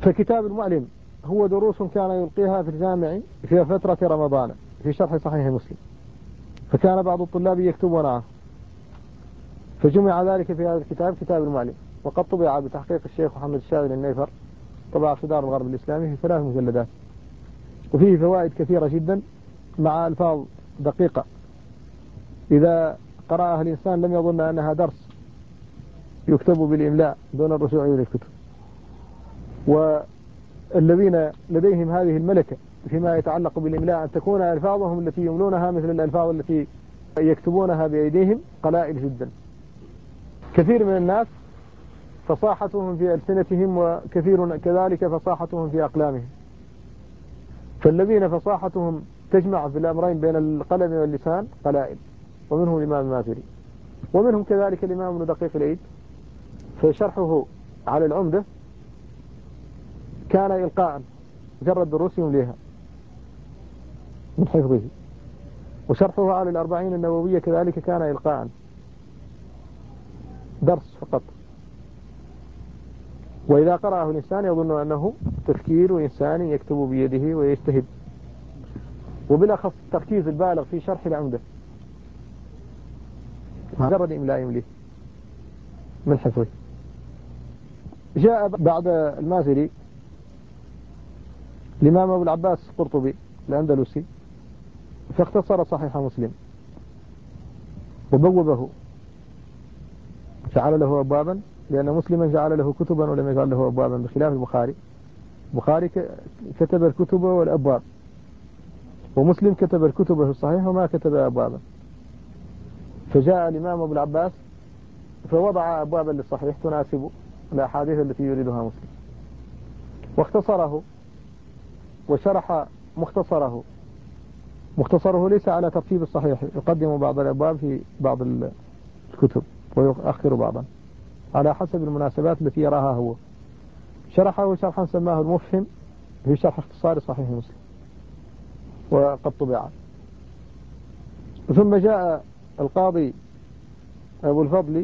فكتاب المعلم هو دروس كان يلقيها في الجامع في فترة رمضان في شرح صحيح مسلم، فكان بعض الطلاب يكتبون معه، فجمع ذلك في هذا الكتاب كتاب المعلم، وقد طبع بتحقيق الشيخ محمد الشاذلي النيفر، طبع في دار الغرب الإسلامي في 3 مجلدات، وفيه فوائد كثيرة جدا مع ألفاظ دقيقة إذا قرأها الإنسان لم يظن أنها درس يكتب بالإملاء دون الرجوع إلى الكتب. والذين لديهم هذه الملكة فيما يتعلق بالإملاء أن تكون ألفاظهم التي يملونها مثل الألفاظ التي يكتبونها بأيديهم قلائل جدا. كثير من الناس فصاحتهم في ألسنتهم، وكثير كذلك فصاحتهم في أقلامهم، فالذين فصاحتهم تجمع في الأمرين بين القلم واللسان قلائل، ومنهم الإمام المازري، ومنهم كذلك الإمام ابن دقيق العيد، فشرحه على العمدة كان إلقاء مجرد دروس يمليها من حفظه، وشرحه على الأربعين النووية كذلك كان إلقاء درس فقط، وإذا قرأه الإنسان يظن أنه تفكير إنسان يكتب بيده ويجتهد، وبالأخص التركيز البالغ في شرح العمدة مجرد إملاء يمليه من حفظه. جاء بعد المازري الإمام أبو العباس القرطبي الأندلسي، فاختصر صحيح مسلم وبوبه، جعل له أبوابا، لأن مسلما جعل له كتبا ولم يجعل له أبوابا، بخلاف البخاري. البخاري كتب الكتب والأبواب، ومسلم كتب الكتب في الصحيح وما كتب أبوابا. فجاء الإمام أبو العباس فوضع أبوابا للصحيح تناسب الأحاديث التي يريدها مسلم، واختصره وشرح مختصره. مختصره ليس على ترتيب الصحيح، يقدم بعض الأبواب في بعض الكتب ويؤخر بعضا على حسب المناسبات التي يراها هو. شرحه شرحا سماه المفهم في شرح اختصار صحيح مسلم، وقد طبع. ثم جاء القاضي أبو الفضل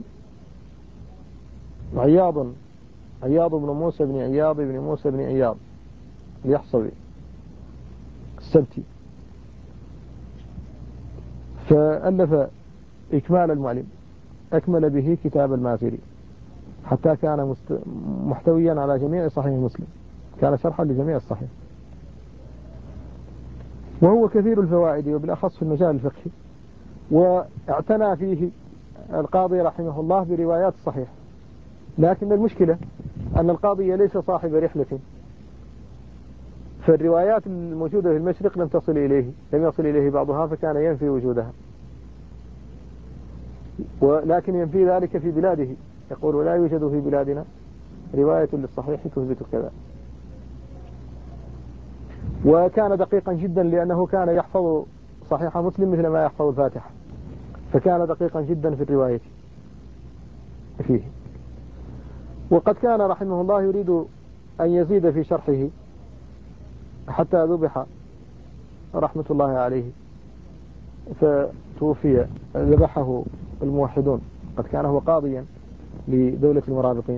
عياض بن موسى بن عياض بن موسى بن عياض اليحصوي السبتي، فألف إكمال المعلم، أكمل به كتاب المازري حتى كان محتويا على جميع صحيح مسلم، كان شرحا لجميع الصحيح، وهو كثير الفوائد وبالأخص في المجال الفقهي. واعتنى فيه القاضي رحمه الله بروايات الصحيح، لكن المشكلة أن القاضي ليس صاحب رحلة، فالروايات الموجودة في المشرق لم يصل إليه بعضها، فكان ينفي وجودها، ولكن ينفي ذلك في بلاده، يقول ولا يوجد في بلادنا رواية للصحيح تثبت كذا. وكان دقيقا جدا لأنه كان يحفظ صحيح مسلم مثل ما يحفظ الفاتحة، فكان دقيقا جدا في الرواية فيه. وقد كان رحمه الله يريد أن يزيد في شرحه حتى ذبح رحمة الله عليه، فتوفي ذبحه الموحدون، قد كان هو قاضيا لدولة المرابطين،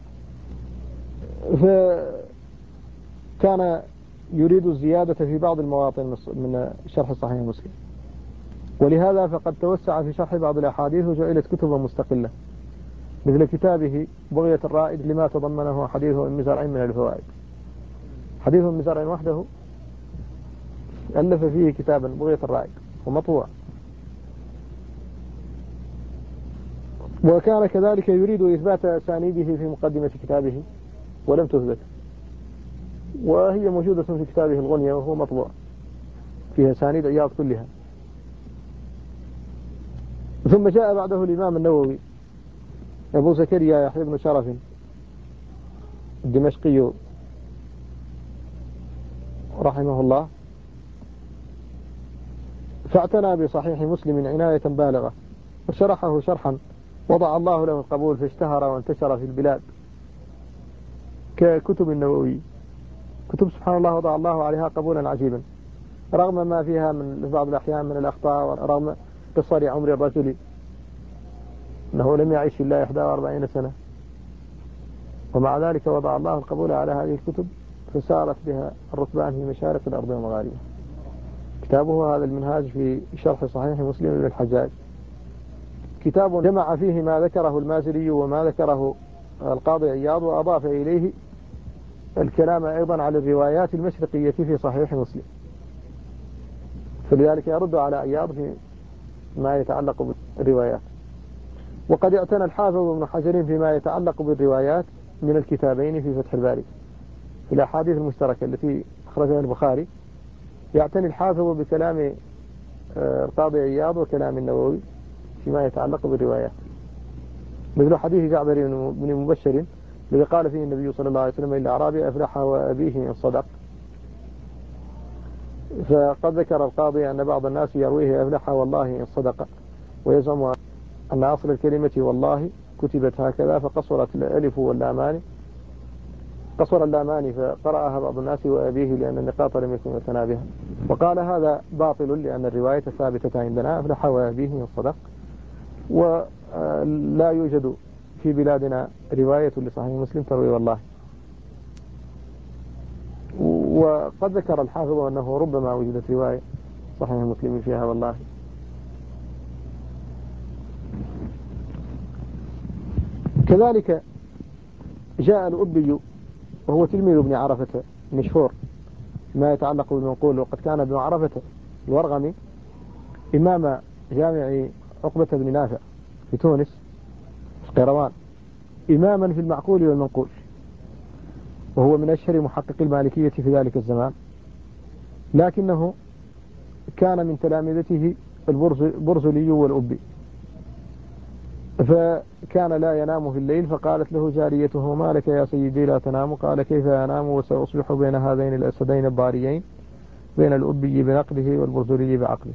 فكان يريد الزيادة في بعض المواطن من شرح صحيح مسلم، ولهذا فقد توسع في شرح بعض الأحاديث وجعلت كتبا مستقلة، مثل كتابه بغية الرائد لما تضمنه حديث أم زرع من الفوائد. حديث أم زرع وحده ألف فيه كتابا بغية الرائد ومطبوع. وكان كذلك يريد إثبات أسانيده في مقدمة كتابه ولم تثبت، وهي موجودة في كتابه الغنية وهو مطبوع فيها أسانيد عياض كلها. ثم جاء بعده الإمام النووي أبو زكريا يحيى بن شرف الدمشقي رحمه الله، فاعتنى بصحيح مسلم عناية بالغة، وشرحه شرحا وضع الله له القبول، فاشتهر وانتشر في البلاد ككتب النووي. كتب سبحان الله وضع الله عليها قبولا عجيبا، رغم ما فيها من بعض الأحيان من الأخطاء، ورغم قصر عمر الرجل أنه لم يعيش إلا 41 سنة، ومع ذلك وضع الله القبول على هذه الكتب فسارت بها الركبان في مشارق الأرض ومغاربها. كتابه هذا المنهاج في شرح صحيح مسلم بن الحجاج، كتاب جمع فيه ما ذكره المازري وما ذكره القاضي عياض، وأضاف إليه الكلام أيضا على الروايات المشرقية في صحيح مسلم، فلذلك يرد على عياض في ما يتعلق بالروايات. وقد اعتنى الحافظ ابن حجر فيما يتعلق بالروايات من الكتابين في فتح الباري في الأحاديث المشتركة التي أخرجها البخاري، يعتني الحافظ بكلام القاضي عياض وكلام النووي فيما يتعلق بالروايات، مثل حديث جعفر بن مبشر الذي قال فيه النبي صلى الله عليه وسلم: إلا أعرابي أفلح وأبيه إن صدق. فقد ذكر القاضي أن بعض الناس يرويه أفلح والله إن صدق، ويزعم أن أصل الكلمة والله كتبت هكذا فقصرت الألف واللامان، قصر اللامان فقرأها بعض الناس وأبيه لأن النقاط لم يكن متنابها، وقال هذا باطل لأن الرواية ثابتة عندنا أفلح وأبيه إن صدق، ولا يوجد في بلادنا رواية لصحيح مسلم تروي والله. وقد ذكر الحافظ أنه ربما وجدت رواية صحيح مسلم فيها والله. كذلك جاء الأبي وهو تلميذ ابن عرفة مشهور ما يتعلق بالمنقول، وقد كان ابن عرفة الورغمي إمام جامع عقبة بن نافع في تونس في القيروان، إماما في المعقول والمنقول، وهو من أشهر محقق المالكية في ذلك الزمان، لكنه كان من تلامذته البرزلي والأبي، فكان لا ينام في الليل، فقالت له جاريته: ما لك يا سيدي لا تنام؟ قال: كيف أنام وسأصبح بين هذين الأسدين الضاريين، بين الأبي بنقله والبرزلي بعقله.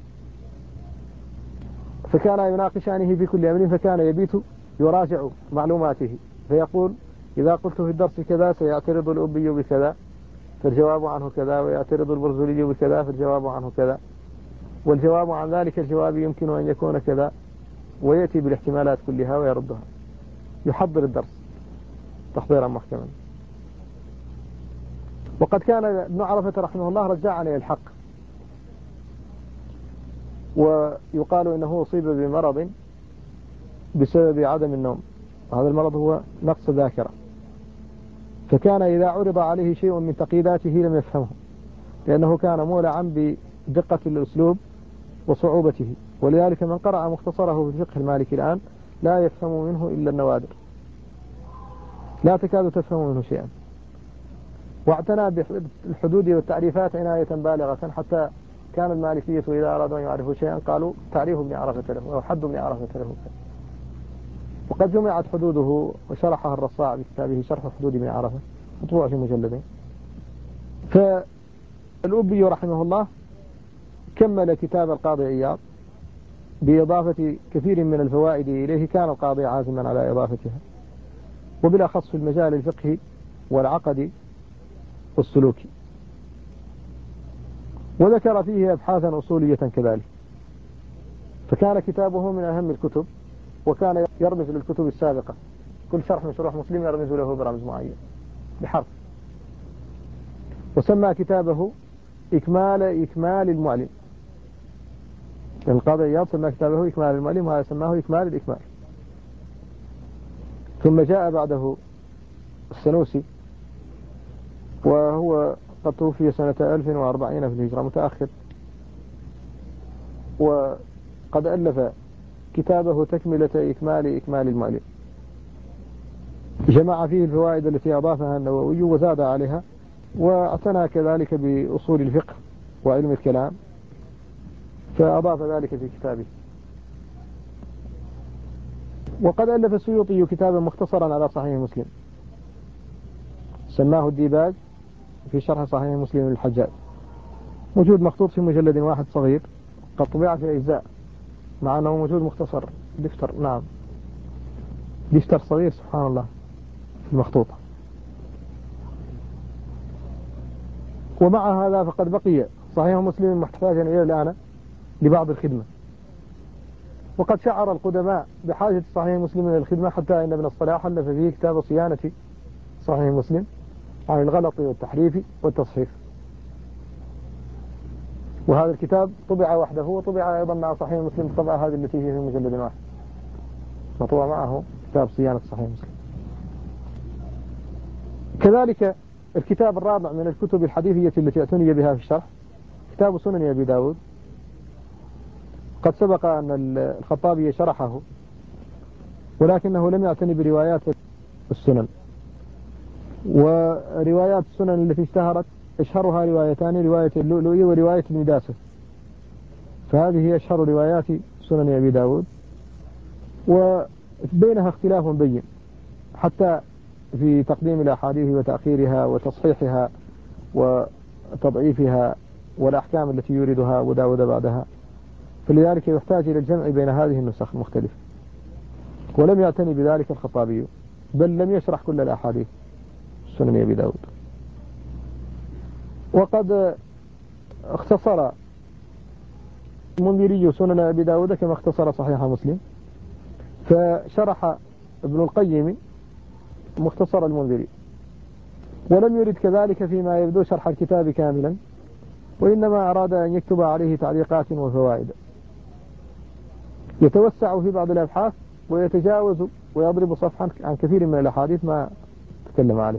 فكان يناقشانه في كل أمر، فكان يبيت يراجع معلوماته، فيقول: إذا قلت في الدرس كذا سيعترض الأبي بكذا فالجواب عنه كذا، ويعترض البرزلي بكذا فالجواب عنه كذا، والجواب عن ذلك الجواب يمكن أن يكون كذا، ويأتي بالاحتمالات كلها ويردها، يحضر الدرس تحضيرا محكما. وقد كان ابن عرفة رحمه الله رجاعا إلى الحق، ويقال إنه أصيب بمرض بسبب عدم النوم، وهذا المرض هو نقص ذاكرة، فكان إذا عرض عليه شيء من تقييداته لم يفهمه، لأنه كان مولعا بدقة الأسلوب وصعوبته، ولذلك من قرأ مختصره في الفقه المالكي الآن لا يفهم منه إلا النوادر، لا تكاد تفهم منه شيئا. واعتنى بالحدود والتعريفات عناية بالغة، حتى كان المالكية إذا أرادوا أن يعرفوا شيئا قالوا تعريف ابن عرفة له أو حد ابن عرفة له. وقد جمعت حدوده وشرحها الرصاع بكتابه شرح حدود ابن عرفة مطبوع في مجلدين. فالأبي رحمه الله كمل كتاب القاضي عياض بإضافة كثير من الفوائد إليه، كان القاضي عازما على إضافتها، وبالأخص في المجال الفقهي والعقدي والسلوكي، وذكر فيه أبحاثا أصولية كذلك، فكان كتابه من أهم الكتب، وكان يرمز للكتب السابقة، كل شرح من شروح مسلم يرمز له برمز معين بحرف، وسمى كتابه إكمال المعلم. القاضي عياض سمى كتابه إكمال المعلم، وهذا سماه إكمال الإكمال. ثم جاء بعده السنوسي، وهو قد توفي سنة 1040 في الهجرة، متأخر، وقد ألف كتابه تكملة إكمال المعلم، جمع فيه الفوائد التي أضافها النووي وزاد عليها، واعتنى كذلك بأصول الفقه وعلم الكلام فأضاف ذلك في كتابه. وقد ألف السيوطي كتابا مختصرا على صحيح مسلم سماه الديباج في شرح صحيح مسلم للحجاج، موجود مخطوط في مجلد واحد صغير، قد طبع في أجزاء، مع أنه موجود مختصر دفتر، نعم دفتر صغير سبحان الله في المخطوطة. ومع هذا فقد بقي صحيح مسلم محتاجا إلى الآن لبعض الخدمة، وقد شعر القدماء بحاجة صحيح مسلم إلى الخدمة، حتى إن ابن الصلاح ألف فيه كتاب صيانة صحيح مسلم عن الغلط والتحريف والتصحيف، وهذا الكتاب طبع وحده، وطبع أيضا مع صحيح مسلم الطبعة هذه التي هي في مجلد واحد، مطبوع معه كتاب صيانة صحيح مسلم. كذلك الكتاب الرابع من الكتب الحديثية التي اعتني بها في الشرح كتاب سنن أبي داود. قد سبق أن الخطابي شرحه، ولكنه لم يعتني بروايات السنن، وروايات السنن التي اشتهرت أشهرها روايتان، رواية اللؤلؤي ورواية ابن داسة، فهذه هي أشهر روايات سنن أبي داود، وبينها اختلاف بين حتى في تقديم الأحاديث وتأخيرها وتصحيحها وتضعيفها والأحكام التي يوردها وداود بعدها، فلذلك يحتاج إلى الجمع بين هذه النسخ المختلفة، ولم يعتني بذلك الخطابي، بل لم يشرح كل الأحاديث سنن أبي داود. وقد اختصر المنذري سنن أبي داود كما اختصر صحيح مسلم، فشرح ابن القيم مختصر المنذري، ولم يرد كذلك فيما يبدو شرح الكتاب كاملا، وإنما أراد أن يكتب عليه تعليقات وفوائد، يتوسع في بعض الأبحاث ويتجاوز ويضرب صفحا عن كثير من الأحاديث ما تكلم عليه.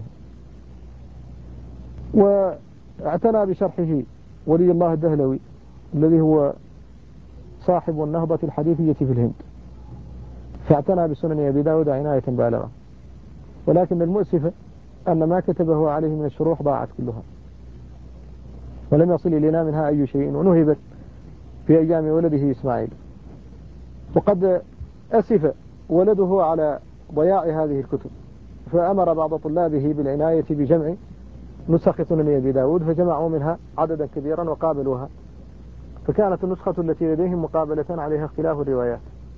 واعتنى بشرحه ولي الله الدهلوي الذي هو صاحب النهضة الحديثية في الهند، فاعتنى بسنن أبي داود عناية بالغة، ولكن المؤسف أن ما كتبه عليه من الشروح ضاعت كلها، ولم يصل إلينا منها أي شيء، ونهبت في أيام ولده إسماعيل. وقد أسف ولده على ضياع هذه الكتب، فأمر بعض طلابه بالعناية بجمع نسخ سنن أبي داود، فجمعوا منها عددا كبيرا وقابلوها، فكانت النسخة التي لديهم مقابلة عليها اختلاف الروايات،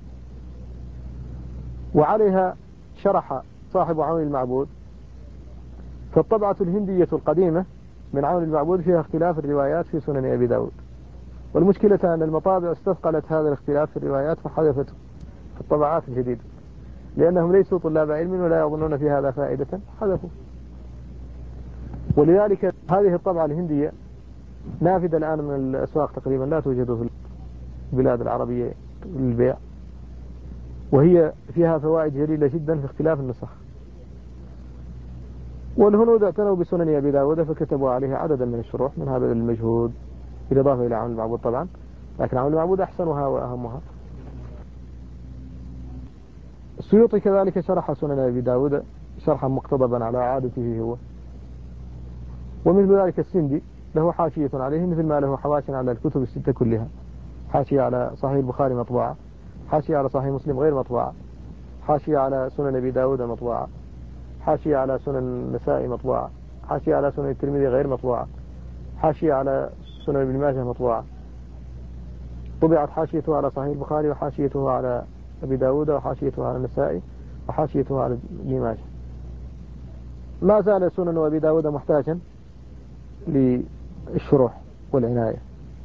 وعليها شرح صاحب عون المعبود. فالطبعة الهندية القديمة من عون المعبود فيها اختلاف الروايات في سنن أبي داود، والمشكلة أن المطابع استثقلت هذا الاختلاف في الروايات فحذفته في الطبعات الجديدة، لأنهم ليسوا طلاب علم ولا يظنون في هذا فائدة، حذفوا. ولذلك هذه الطبعة الهندية نافذة الآن من الأسواق تقريبا، لا توجد في البلاد العربية للبيع، وهي فيها فوائد جليلة جدا في اختلاف النسخ. والهنود اعتنوا بسنن أبي داود فكتبوا عليها عددا من الشروح، من هذا المجهود بالإضافة إلى عون المعبود طبعا، لكن عون المعبود أحسنها وأهمها. السيوطي كذلك شرح سنن أبي داود شرحا مقتضبا على عادته هو، ومثل ذلك السندي له حاشية عليه، مثل ما له حواشي على الكتب الستة كلها، حاشية على صحيح البخاري مطبوعة، حاشية على صحيح مسلم غير مطبوعة، حاشية على سنن أبي داود مطبوعة، حاشية على سنن النسائي مطبوعة، حاشية على سنن الترمذي غير مطبوعة، حاشية على سنن ابن ماجه مطبوعة. طبعت حاشيته على صحيح البخاري، وحاشيته على أبي داود، وحاشيته على النسائي، وحاشيته على ابن ماجه. ما زال سنن أبي داود محتاجا للشروح والعناية،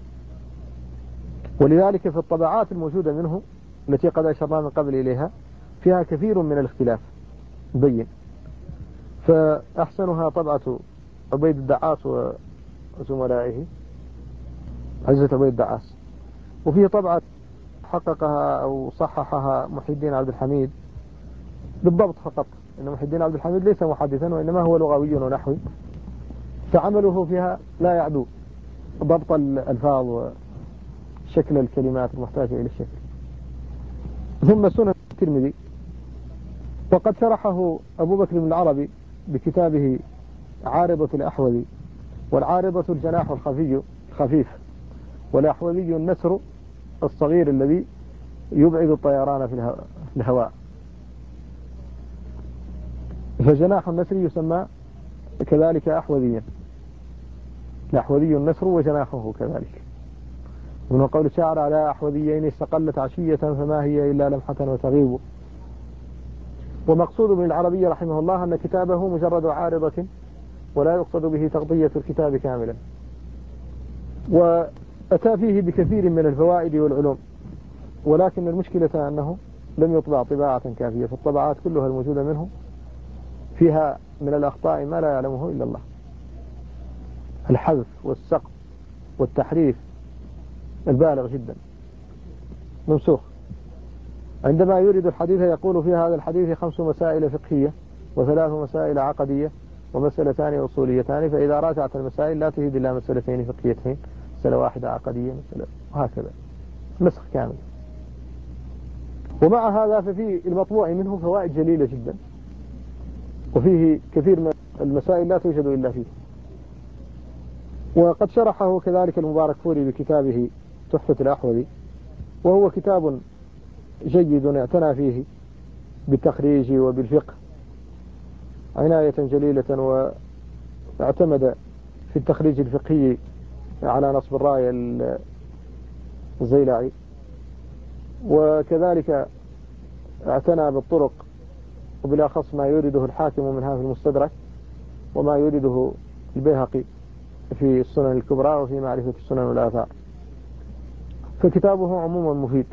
ولذلك في الطبعات الموجودة منه التي قد أشرنا من قبل إليها فيها كثير من الاختلاف بين، فأحسنها طبعة عبيد الدعاس وزملائه، عزة عبيد الدعاس، وفيه طبعة حققها أو صححها محي الدين عبد الحميد بالضبط فقط، إن محي الدين عبد الحميد ليس محدثا وإنما هو لغوي ونحوي، فعمله فيها لا يعدو ضبط الألفاظ وشكل الكلمات المحتاجة إلى الشكل. ثم سنن الترمذي، وقد شرحه أبو بكر بن العربي بكتابه عارضة الأحوذي، والعارضة الجناح الخفيف، والأحوذي النسر الصغير الذي يبعد الطيران في الهواء، فجناح النسر يسمى كذلك أحوذيا، الأحوذي النسر وجناحه كذلك. ومن قول الشاعر على أحوذيين استقلت عشية فما هي إلا لمحة وتغيب. ومقصود ابن العربي رحمه الله أن كتابه مجرد عارضة ولا يقصد به تغطية الكتاب كاملا، وأتى فيه بكثير من الفوائد والعلوم، ولكن المشكلة أنه لم يطبع طباعة كافية، فالطبعات كلها الموجودة منه فيها من الأخطاء ما لا يعلمه إلا الله، الحذف والسقط والتحريف البالغ جدا، ممسوخ. عندما يريد الحديث يقول في هذا الحديث 5 مسائل فقهية و3 مسائل عقدية ومسألتان أصوليتان، فإذا راجعت المسائل لا تفيد إلا مسألتين فقهيتين، مسألة واحدة عقدية، مسألة، وهكذا نسخ كامل. ومع هذا ففي المطبوع منه فوائد جليلة جدا، وفيه كثير من المسائل لا توجد إلا فيه. وقد شرحه كذلك المباركفوري بكتابه تحفة الأحوذي، وهو كتاب جيد اعتنى فيه بالتخريج وبالفقه عناية جليلة، واعتمد في التخريج الفقهي على نصب الراية الزيلعي، وكذلك اعتنى بالطرق، وبالأخص ما يورده الحاكم منها في المستدرك، وما يورده البيهقي في السنن الكبرى وفي معرفة السنن والآثار. فكتابه عموما مفيد.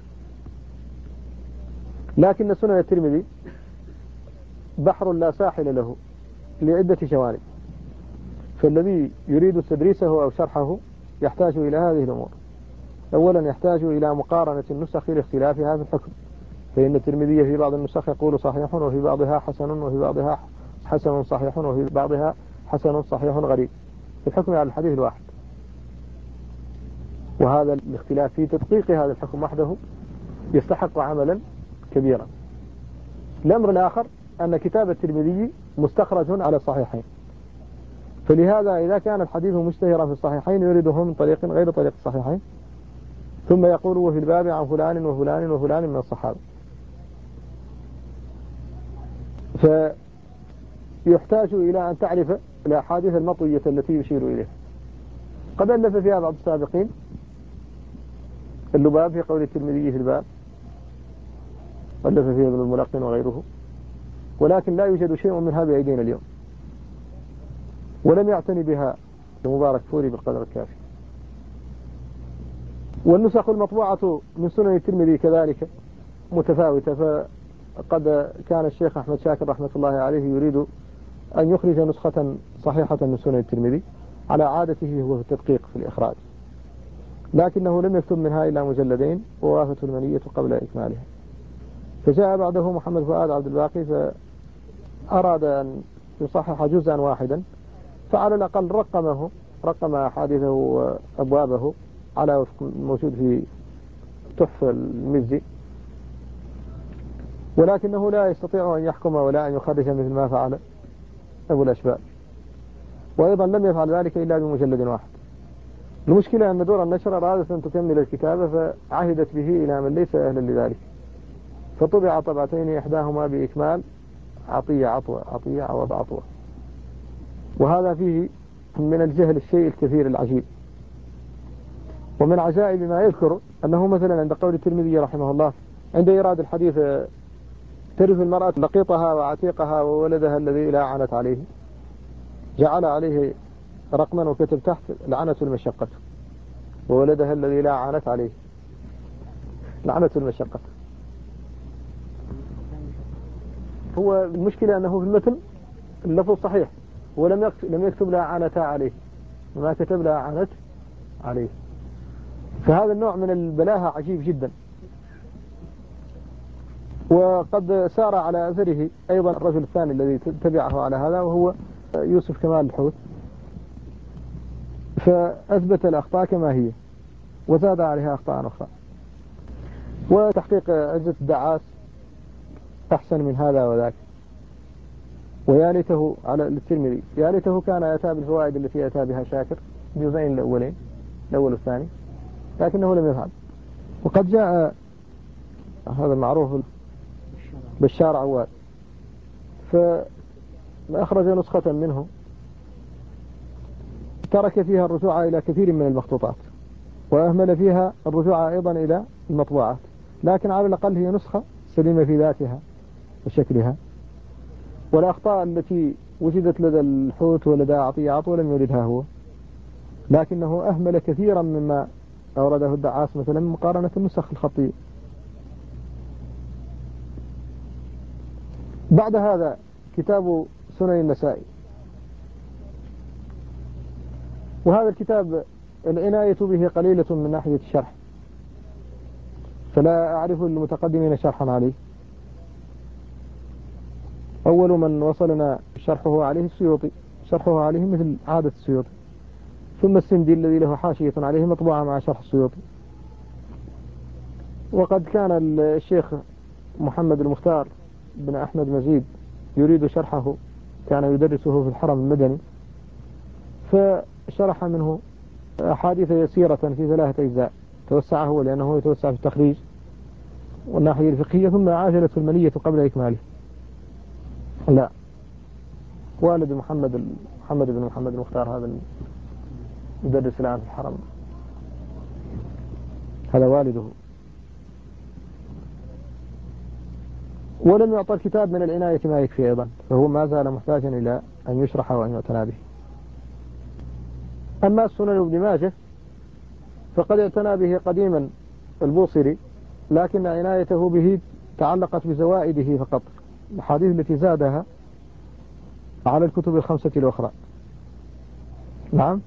لكن سنن الترمذي بحر لا ساحل له لعدة جوانب، فالذي يريد تدريسه أو شرحه يحتاج إلى هذه الأمور. أولا يحتاج إلى مقارنة النسخ لاختلافها في الحكم، فإن الترمذي في بعض النسخ يقول صحيح وفي بعضها حسن، وفي بعضها حسن صحيح، وفي بعضها حسن صحيح غريب في الحكم على الحديث الواحد. وهذا الاختلاف في تدقيق هذا الحكم وحده يستحق عملا كبيرا. الأمر الآخر أن كتاب الترمذي مستخرج على الصحيحين، فلهذا إذا كان الحديث مشتهرا في الصحيحين يريده من طريق غير طريق الصحيحين، ثم يقول وفي الباب عن فلان وفلان وفلان من الصحابة، فيحتاج إلى أن تعرف الأحاديث المطوية التي يشير إليها. قد ألف فيها بعض السابقين، اللباب في قول الترمذي في الباب، ألف فيها ابن الملقن وغيره، ولكن لا يوجد شيء منها بأيدينا اليوم، ولم يعتني بها المباركفوري بالقدر الكافي. والنسخ المطبوعة من سنن الترمذي كذلك متفاوتة، فقد كان الشيخ أحمد شاكر رحمة الله عليه يريد أن يخرج نسخة صحيحة من سنن الترمذي على عادته هو في التدقيق في الإخراج، لكنه لم يكتب منها إلا مجلدين ووافته المنية قبل إكمالها. فجاء بعده محمد فؤاد عبد الباقي فأراد أن يصحح جزءا واحدا، فعلى الأقل رقم أحاديثه وأبوابه على وفق موجود في تحفة المزي، ولكنه لا يستطيع أن يحكم ولا أن يخرج مثل ما فعل أبو الأشبال، وأيضا لم يفعل ذلك إلا بمجلد واحد. المشكلة أن دور النشر أرادت أن تكمل الكتابة، فعهدت به إلى من ليس أهلا لذلك، فطبع طبعتين، إحداهما بإكمال عطية عوض عطوة. وهذا فيه من الجهل الشيء الكثير العجيب. ومن عجائب ما يذكر أنه مثلا عند قول الترمذي رحمه الله عند إيراد الحديث ترث المرأة لقيطها وعتيقها وولدها الذي لا عنت عليه، جعل عليه رقما وكتب تحت لعنة المشقة، وولدها الذي لا عنت عليه لعنة المشقة. هو المشكلة أنه في المتن اللفظ صحيح، ولم يكتب لا عنتا عليه، وما كتب لا عنت عليه. فهذا النوع من البلاهة عجيب جدا. وقد سار على أثره أيضا الرجل الثاني الذي تبعه على هذا، وهو يوسف كمال الحوت، فأثبت الأخطاء كما هي وزاد عليها أخطاء أخرى. وتحقيق عزة الدعاس أحسن من هذا وذاك. ويا ليته على الترمذي، يا ليته كان يأتى بالفوائد التي أتى بها شاكر الجزئين الأولين، الأول والثاني، لكنه لم يفعل. وقد جاء هذا المعروف بشار عواد، فأخرج نسخة منه ترك فيها الرجوع إلى كثير من المخطوطات، وأهمل فيها الرجوع أيضا إلى المطبوعات، لكن على الأقل هي نسخة سليمة في ذاتها وشكلها. والأخطاء التي وجدت لدى الحوت ولدى عطية عطوة لم يردها هو، لكنه أهمل كثيرا مما أورده الدعاس مثلا مقارنة النسخ الخطية. بعد هذا كتاب سنن النسائي، وهذا الكتاب العناية به قليلة من ناحية الشرح، فلا أعرف المتقدمين شرحا عليه. أول من وصلنا شرحه عليه السيوطي، شرحه عليه مثل عادة السيوطي، ثم السندي الذي له حاشية عليه مطبوعة مع شرح السيوطي. وقد كان الشيخ محمد المختار بن أحمد مزيد يريد شرحه، كان يدرسه في الحرم المدني، فشرح منه أحاديث يسيرة في 3 أجزاء، توسع هو لأنه يتوسع في التخريج والناحية الفقهية، ثم عاجلت المنية قبل إكماله. لا، والد محمد بن محمد المختار هذا المدرس الآن في الحرم، هذا والده. ولم يعطى الكتاب من العناية ما يكفي أيضا، فهو ما زال محتاجا إلى أن يشرح وأن يعتنى به. أما السنن ابن ماجه فقد اعتنى به قديما البوصيري، لكن عنايته به تعلقت بزوائده فقط، الحديث التي زادها على الكتب ال5 الأخرى. نعم.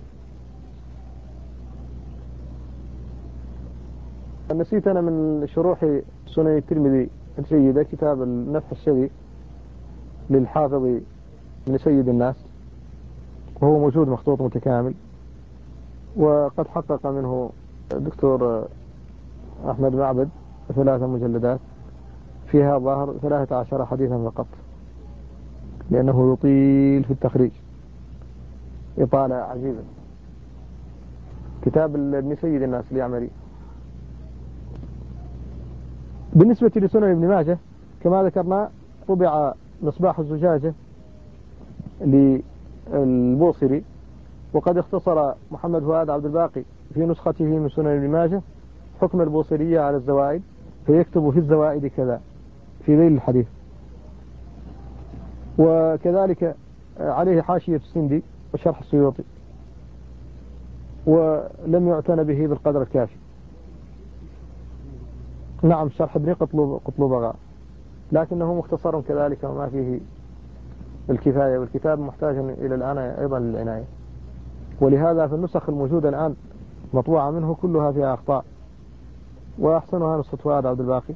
نسيت أنا من شروح سنن الترمذي الجيدة كتاب النفح الشبي للحافظ من سيد الناس، وهو موجود مخطوط متكامل، وقد حقق منه الدكتور أحمد معبد 3 مجلدات، فيها ظاهر 13 حديثا فقط، لأنه يطيل في التخريج إطالة عجيبة. كتاب ابن سيد الناس اليعمري. بالنسبة لسنن ابن ماجه كما ذكرنا طبع مصباح الزجاجة للبوصري، وقد اختصر محمد فؤاد عبد الباقي في نسخته من سنن ابن ماجه حكم البوصرية على الزوائد، فيكتب في الزوائد كذا في ذيل الحديث. وكذلك عليه حاشية السندي وشرح السيوطي، ولم يعتنى به بالقدر الكافي. نعم، شرح ابن قطلبغاء، لكنه مختصر كذلك وما فيه الكفاية، والكتاب محتاج إلى الآن أيضا للعناية، ولهذا في النسخ الموجودة الآن مطبوعة منه كلها فيها أخطاء، وأحسنها نسخة فؤاد عبد الباقي،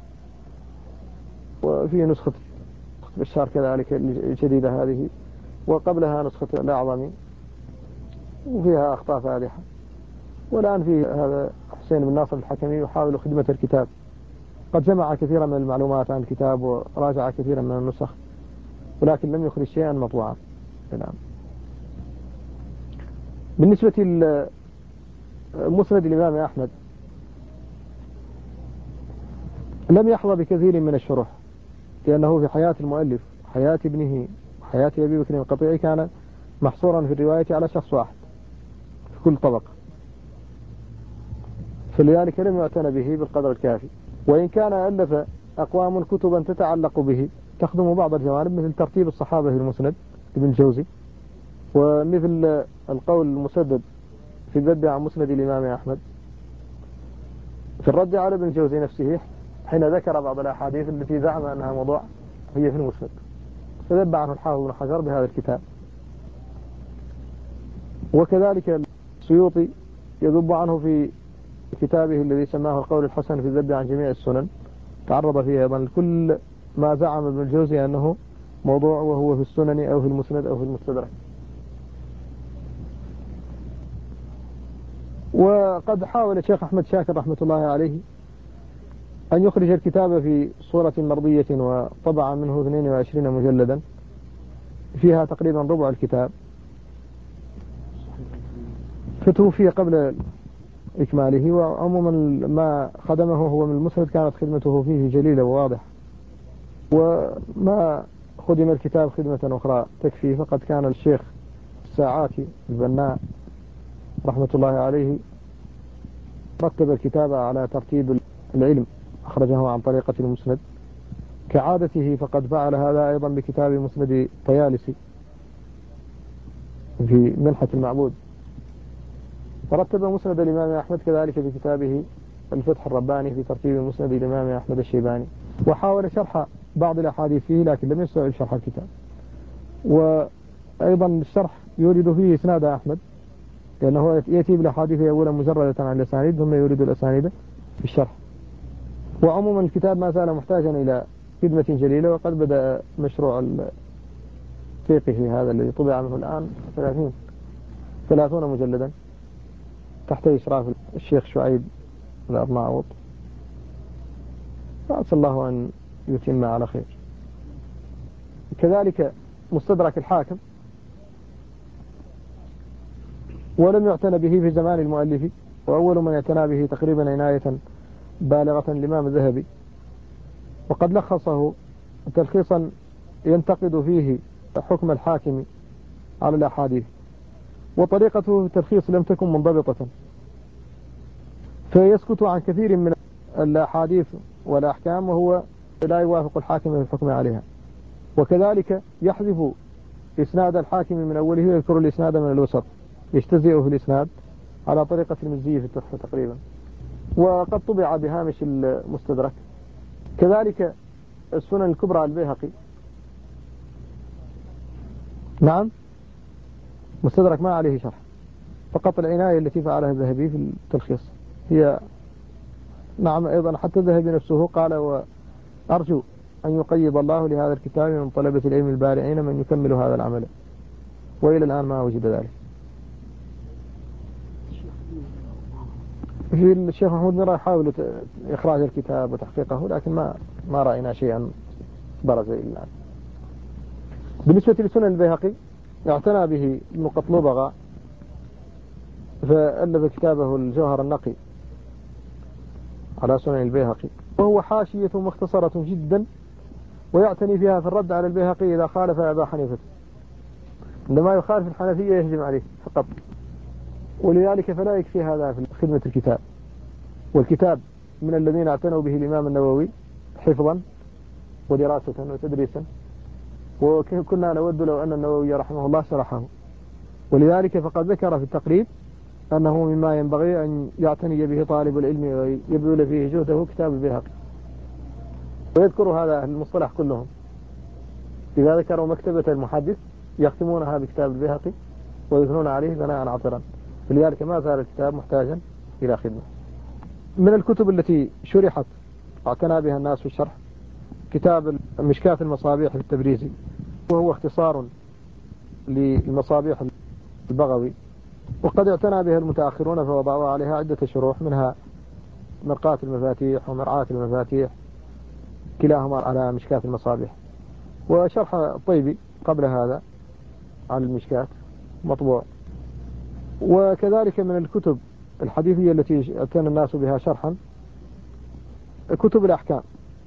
وفي نسخة بشار كذلك الجديدة هذه، وقبلها نسخة الأعظمي وفيها أخطاء فادحة. والآن في هذا حسين بن ناصر الحكمي يحاول خدمة الكتاب، قد جمع كثيرا من المعلومات عن الكتاب وراجع كثيرا من النسخ، ولكن لم يخرج شيئا مطبوعا الآن. بالنسبة لمسند الإمام أحمد لم يحظى بكثير من الشروح، لأنه في حياة المؤلف، حياة ابنه، وحياة أبي بكر القطيعي كان محصورا في الرواية على شخص واحد في كل طبقة، فلذلك لم يعتنى به بالقدر الكافي. وإن كان ألف أقوام كتبا تتعلق به تخدم بعض الجوانب، مثل ترتيب الصحابة في المسند ابن الجوزي، ومثل القول المسدد في الذب عن مسند الإمام أحمد، في الرد على ابن الجوزي نفسه حين ذكر بعض الأحاديث التي زعم أنها موضوع هي في المسند، فذب عنه الحافظ بن حجر بهذا الكتاب. وكذلك السيوطي يذب عنه في كتابه الذي سماه القول الحسن في الذب عن جميع السنن، تعرض فيه أيضا كل ما زعم ابن الجوزي أنه موضوع وهو في السنن أو في المسند أو في المستدرك. وقد حاول الشيخ أحمد شاكر رحمة الله عليه أن يخرج الكتاب في صورة مرضية، وطبع منه 22 مجلدا فيها تقريبا ربع الكتاب، فتوفي قبل إكماله. وعموما ما خدمه هو من المسند كانت خدمته فيه جليلة وواضحة، وما خدم الكتاب خدمة أخرى تكفي. فقد كان الشيخ الساعاتي البناء رحمة الله عليه رتب الكتاب على ترتيب العلم، أخرجه عن طريقة المسند كعادته، فقد فعل هذا أيضا بكتاب مسند طيالسي في منحة المعبود، ورتب مسند الإمام أحمد كذلك بكتابه الفتح الرباني في ترتيب مسند الإمام أحمد الشيباني. وحاول شرح بعض الأحاديث فيه لكن لم يستوعب شرح الكتاب. وأيضا الشرح يورد فيه إسناد أحمد، لأنه يأتي بالأحاديث أولا مجردة عن الأسانيد ثم يورد الأسانيد في الشرح. وعموما الكتاب ما زال محتاجا إلى خدمة جليلة، وقد بدأ مشروع الفقه هذا الذي طبع منه الآن 30 مجلدا تحت إشراف الشيخ شعيب الأرناؤوط، فأسأل الله أن يتم على خير. كذلك مستدرك الحاكم، ولم يعتنى به في زمان المؤلف، وأول من اعتنى به تقريبا عناية بالغة الإمام الذهبي، وقد لخصه تلخيصا ينتقد فيه حكم الحاكم على الأحاديث، وطريقته في التلخيص لم تكن منضبطة، فيسكت عن كثير من الأحاديث والأحكام وهو لا يوافق الحاكم في الحكم عليها. وكذلك يحذف إسناد الحاكم من أوله ويذكر الإسناد من الوسط، يجتزئ في الإسناد على طريقة المزي في التحفة تقريبا، وقد طبع بهامش المستدرك. كذلك السنن الكبرى البيهقي، نعم مستدرك ما عليه شرح، فقط العناية التي فعلها الذهبي في التلخيص هي. نعم أيضا حتى الذهبي نفسه قال: وأرجو أن يقيض الله لهذا الكتاب من طلبة العلم البارعين من يكمل هذا العمل، وإلى الآن ما وجد ذلك. في الشيخ محمود مرة يحاول إخراج الكتاب وتحقيقه، لكن ما رأينا شيئا برز إلى الآن. بالنسبة لسنن البيهقي اعتنى به ابن قطلبغة، فألف كتابه الجوهر النقي على سنن البيهقي، وهو حاشية مختصرة جدا، ويعتني فيها في الرد على البيهقي إذا خالف أبا حنيفة. عندما يخالف الحنفية يهجم عليه فقط، ولذلك فلا يكفي هذا في خدمة الكتاب. والكتاب من الذين اعتنوا به الإمام النووي حفظا ودراسة وتدريسا، وكنا نود لو أن النووي رحمه الله شرحه. ولذلك فقد ذكر في التقريب أنه مما ينبغي أن يعتني به طالب العلم ويبذل فيه جهده كتاب البيهقي، ويذكر هذا المصطلح كلهم. إذا ذكروا مكتبة المحدث يختمونها بكتاب البيهقي ويثنون عليه ثناء عطرا، فلذلك ما زال الكتاب محتاجا إلى خدمة. من الكتب التي شرحت اعتنى بها الناس في الشرح كتاب مشكاة المصابيح للتبريزي، وهو اختصار للمصابيح البغوي، وقد اعتنى بها المتأخرون فوضعوا عليها عدة شروح، منها مرقاة المفاتيح ومرعاة المفاتيح، كلاهما على مشكاة المصابيح. وشرح الطيبي قبل هذا على المشكاة مطبوع. وكذلك من الكتب الحديثية التي اعتنى الناس بها شرحا كتب الأحكام،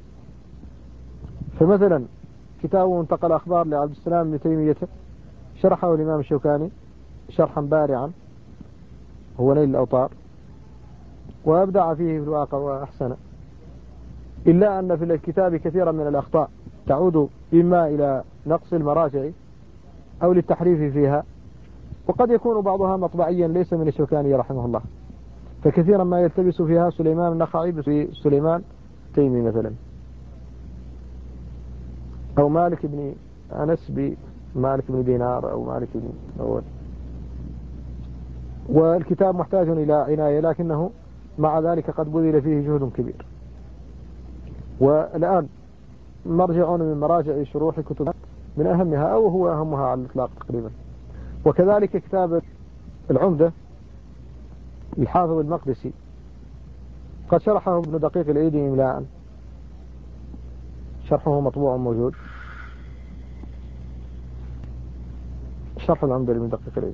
فمثلا كتاب منتقى الأخبار لعبد السلام بن تيمية شرحه الإمام الشوكاني شرحا بارعا، هو نيل الأوطار، وأبدع فيه في الواقع وأحسن، إلا أن في الكتاب كثيرا من الأخطاء تعود إما إلى نقص المراجع أو للتحريف فيها، وقد يكون بعضها مطبعيا ليس من الشوكاني رحمه الله، فكثيرا ما يلتبس فيها سليمان النخعي بسليمان تيمي مثلا، أو مالك بن أنس بمالك بن دينار، أو مالك بن أول. والكتاب محتاج إلى عناية، لكنه مع ذلك قد بذل فيه جهد كبير. والآن مرجع من مراجع شروح الكتب من أهمها أو هو أهمها على الإطلاق تقريبا. وكذلك كتاب العمدة الحافظ المقدسي قد شرحه ابن دقيق العيد إملاء، شرحه مطبوع موجود، شرح العمدة لابن دقيق العيد.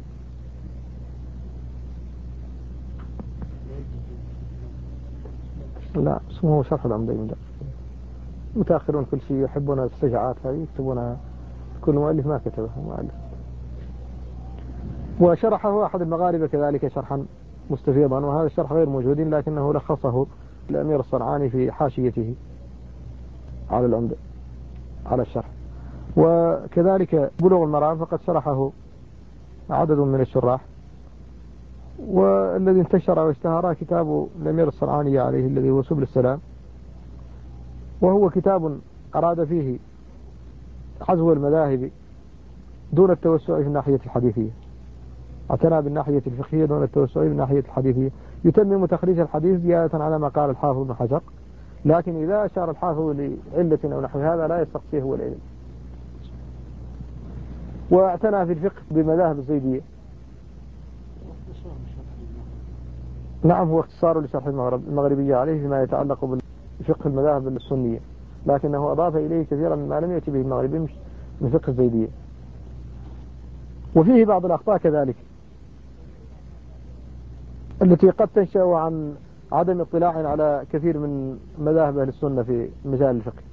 لا اسمه شرح العمدة لابن دقيق. متأخرون كل شيء يحبون السجعات هذه يكتبونها، كل مؤلف ما كتبه مؤلف. وشرحه أحد المغاربة كذلك شرحا مستفيضا، وهذا الشرح غير موجود، لكنه لخصه الأمير الصنعاني في حاشيته على العمدة على الشرح. وكذلك بلوغ المرام فقد شرحه عدد من الشراح، والذي انتشر واشتهر كتاب الأمير الصنعاني عليه الذي هو سبل السلام، وهو كتاب أراد فيه حذو المذاهب دون التوسع في الناحية الحديثية، اعتنى بالناحية الفقهية دون التوسع في الناحية الحديثية، يتمم تخريج الحديث زيادة على ما قال الحافظ ابن حجر، لكن إذا أشار الحافظ لعلة أو نحو هذا لا يستقصيه هو العلم. واعتنى في الفقه بمذاهب الزيدية. نعم، هو اختصار لشرح المغربية عليه فيما يتعلق بفقه المذاهب السنية، لكنه أضاف إليه كثيرا مما لم يأتي به المغربي من فقه الزيدية. وفيه بعض الأخطاء كذلك التي قد تنشأ عن عدم اطلاع على كثير من مذاهب أهل السنة في مجال الفقه.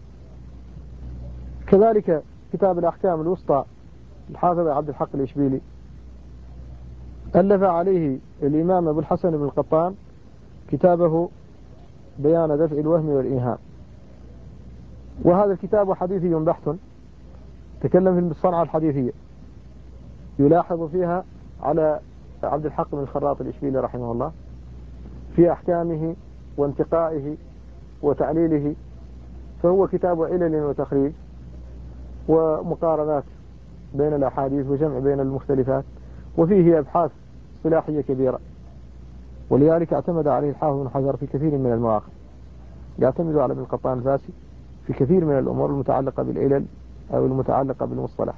كذلك كتاب الأحكام الوسطى الحافظ عبد الحق الإشبيلي ألف عليه الإمام أبو الحسن بن القطان كتابه بيان دفع الوهم والإيهام، وهذا الكتاب حديثي بحث، تكلم في الصنعة الحديثية، يلاحظ فيها على عبد الحق بن الخراط الإشبيلي رحمه الله في أحكامه وانتقائه وتعليله، فهو كتاب علل وتخريج ومقارنات بين الأحاديث وجمع بين المختلفات، وفيه أبحاث صلاحية كبيرة، ولذلك اعتمد عليه الحافظ بن حجر في كثير من المواقف، يعتمد على ابن القطان الفاسي في كثير من الأمور المتعلقة بالعلل أو المتعلقة بالمصطلح،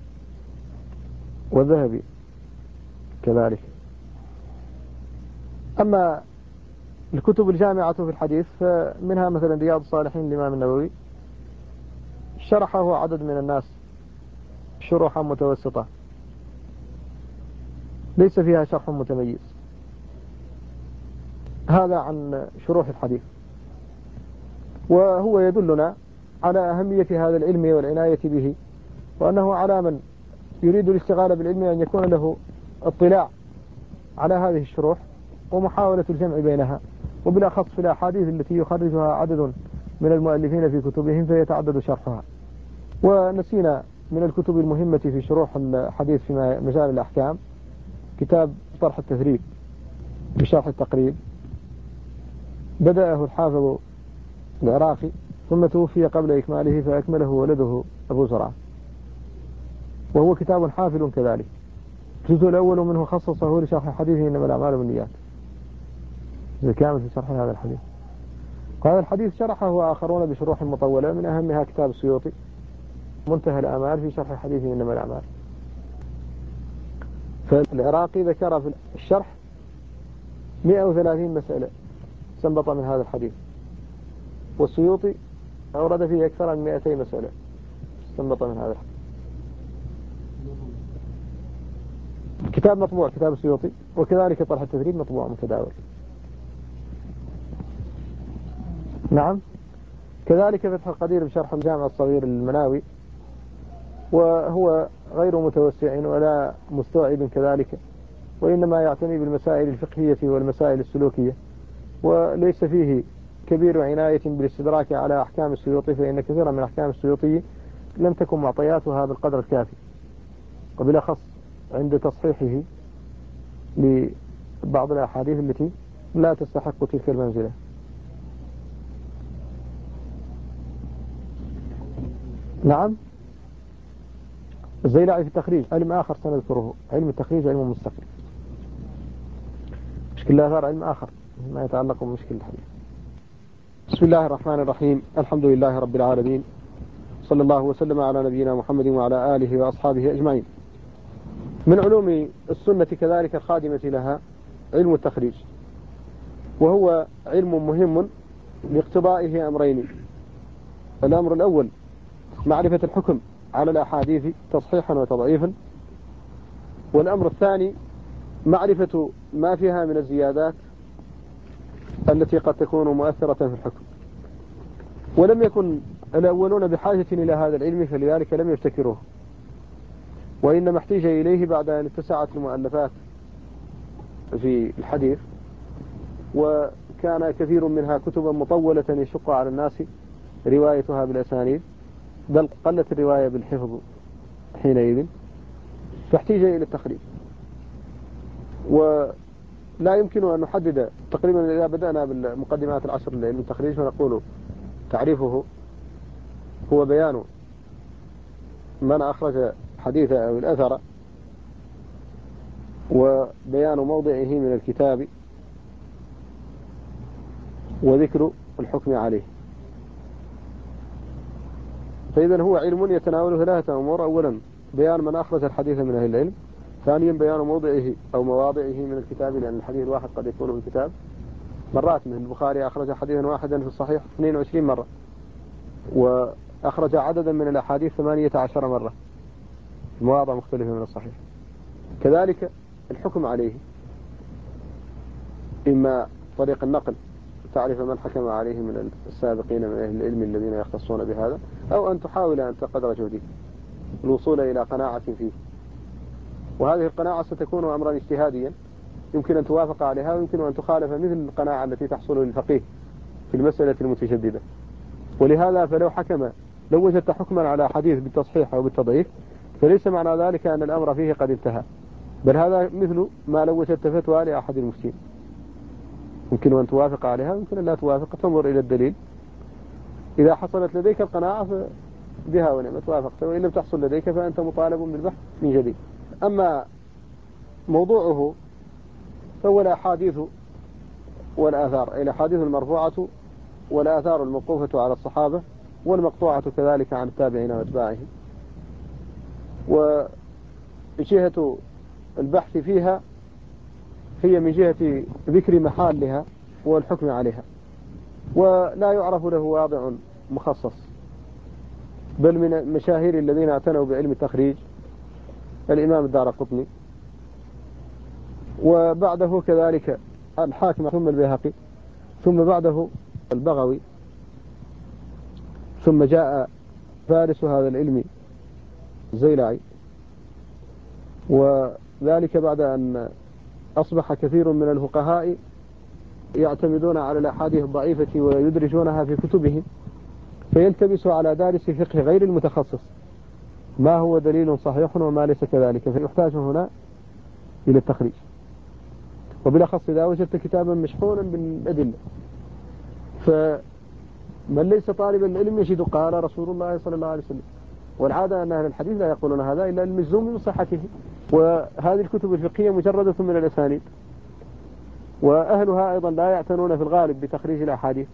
والذهبي كذلك. أما الكتب الجامعة في الحديث فمنها مثلا رياض الصالحين للإمام النووي، شرحه عدد من الناس شروحا متوسطة ليس فيها شرح متميز، هذا عن شروح الحديث. وهو يدلنا على أهمية هذا العلم والعناية به، وأنه على من يريد الاشتغال بالعلم أن يكون له اطلاع على هذه الشروح ومحاولة الجمع بينها، وبالأخص في الأحاديث التي يخرجها عدد من المؤلفين في كتبهم فيتعدد شرحها. ونسينا من الكتب المهمة في شروح الحديث في مجال الأحكام كتاب طرح التثريب بشرح التقريب، بدأه الحافظ العراقي ثم توفي قبل إكماله فأكمله ولده أبو زرعة، وهو كتاب حافل كذلك. الجزء الأول منه خصصه لشرح حديثه إنما الأعمال بالنيات، كامل في شرح هذا الحديث. وهذا الحديث شرحه آخرون بشروح مطولة، من أهمها كتاب السيوطي منتهى الآمال في شرح حديثه إنما الأعمال. فالعراقي ذكر في الشرح 130 مسألة استنبط من هذا الحديث، والسيوطي أورد فيه أكثر من 200 مسألة استنبط من هذا الحديث. كتاب مطبوع كتاب السيوطي، وكذلك طرح التثريب مطبوع متداول. نعم، كذلك فتح القدير بشرح الجامع الصغير المناوي، وهو غير متوسع ولا مستوعب كذلك، وإنما يعتني بالمسائل الفقهية والمسائل السلوكية، وليس فيه كبير عناية بالاستدراك على أحكام السيوطي، فإن كثيرا من أحكام السيوطي لم تكن معطياتها بالقدر الكافي، وبالأخص عند تصحيحه لبعض الأحاديث التي لا تستحق تلك المنزلة. نعم، الزيلعي في التخريج علم آخر سنذكره، علم التخريج علم مستقل، مشكل الآثار علم آخر ما يتعلق بمشكل الحديث. بسم الله الرحمن الرحيم، الحمد لله رب العالمين، صلى الله وسلم على نبينا محمد وعلى آله وأصحابه أجمعين. من علوم السنة كذلك الخادمة لها علم التخريج، وهو علم مهم لاقتضائه أمرين: الأمر الأول معرفة الحكم على الأحاديث تصحيحا وتضعيفا، والأمر الثاني معرفة ما فيها من الزيادات التي قد تكون مؤثرة في الحكم. ولم يكن الأولون بحاجة إلى هذا العلم فلذلك لم يفتكروه، وإنما احتاج إليه بعد أن اتسعت المؤلفات في الحديث، وكان كثير منها كتبا مطولة يشق على الناس روايتها بالأسانيد، بل قلت الرواية بالحفظ حينئذ، فاحتاج إلى التخريج. ولا يمكن أن نحدد تقريبا، إذا بدأنا بالمقدمات العشر لعلم التخريج فنقول تعريفه هو بيان من أخرج حديثه أو الأثر، وبيان موضعه من الكتاب، وذكر الحكم عليه. فإذا هو علم يتناوله ثلاثة أمور: أولا بيان من أخرج الحديث من أهل العلم، ثانيا بيان موضعه أو مواضعه من الكتاب، لأن الحديث الواحد قد يكون في الكتاب مرات، من البخاري أخرج حديثا واحدا في الصحيح 22 مرة، وأخرج عددا من الأحاديث 18 مرة في مواضع مختلفة من الصحيح. كذلك الحكم عليه، إما طريق النقل تعرف من حكم عليه من السابقين من أهل العلم الذين يختصون بهذا، أو أن تحاول أن تقدر جهدك الوصول إلى قناعة فيه، وهذه القناعة ستكون أمرا اجتهاديا يمكن أن توافق عليها، ويمكن أن تخالف مثل القناعة التي تحصل للفقيه في المسألة المتشددة. ولهذا لو وجدت حكما على حديث بالتصحيح أو بالتضعيف، فليس معنى ذلك أن الأمر فيه قد انتهى، بل هذا مثل ما لو وجدت فتوى لأحد المفتين، يمكن أن توافق عليها ويمكن أن لا توافق، تنظر إلى الدليل، إذا حصلت لديك القناعة بها ونعمت وافقت، وإن لم تحصل لديك فأنت مطالب بالبحث من جديد. أما موضوعه فهو الأحاديث والآثار، الأحاديث المرفوعة والآثار الموقوفة على الصحابة، والمقطوعة كذلك عن التابعين واتباعهم. وجهة البحث فيها هي من جهة ذكر محلها والحكم عليها، ولا يعرف له واضع مخصص، بل من المشاهير الذين اعتنوا بعلم التخريج الإمام الدارقطني، وبعده كذلك الحاكم، ثم البيهقي، ثم بعده البغوي، ثم جاء فارس هذا العلم الزيلعي، وذلك بعد أن أصبح كثير من الفقهاء يعتمدون على الأحاديث الضعيفة ويدرجونها في كتبهم، فيلتبس على دارس فقه غير المتخصص ما هو دليل صحيح وما ليس كذلك، فيحتاج هنا إلى التخريج. وبالأخص إذا وجدت كتابا مشحونا بالأدلة، فمن ليس طالبا العلم يجد قال رسول الله صلى الله عليه وسلم، والعادة أن أهل الحديث لا يقولون هذا إلا المجزوم من صحته، وهذه الكتب الفقهية مجردة من الأسانيد، وأهلها أيضا لا يعتنون في الغالب بتخريج الأحاديث،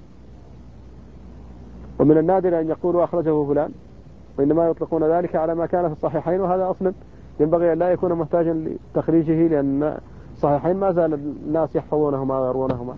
ومن النادر أن يقولوا أخرجه فلان، وإنما يطلقون ذلك على ما كان في الصحيحين، وهذا أصلا ينبغي أن لا يكون محتاجا لتخريجه، لأن الصحيحين ما زال الناس يحفظونهما ويروونهما.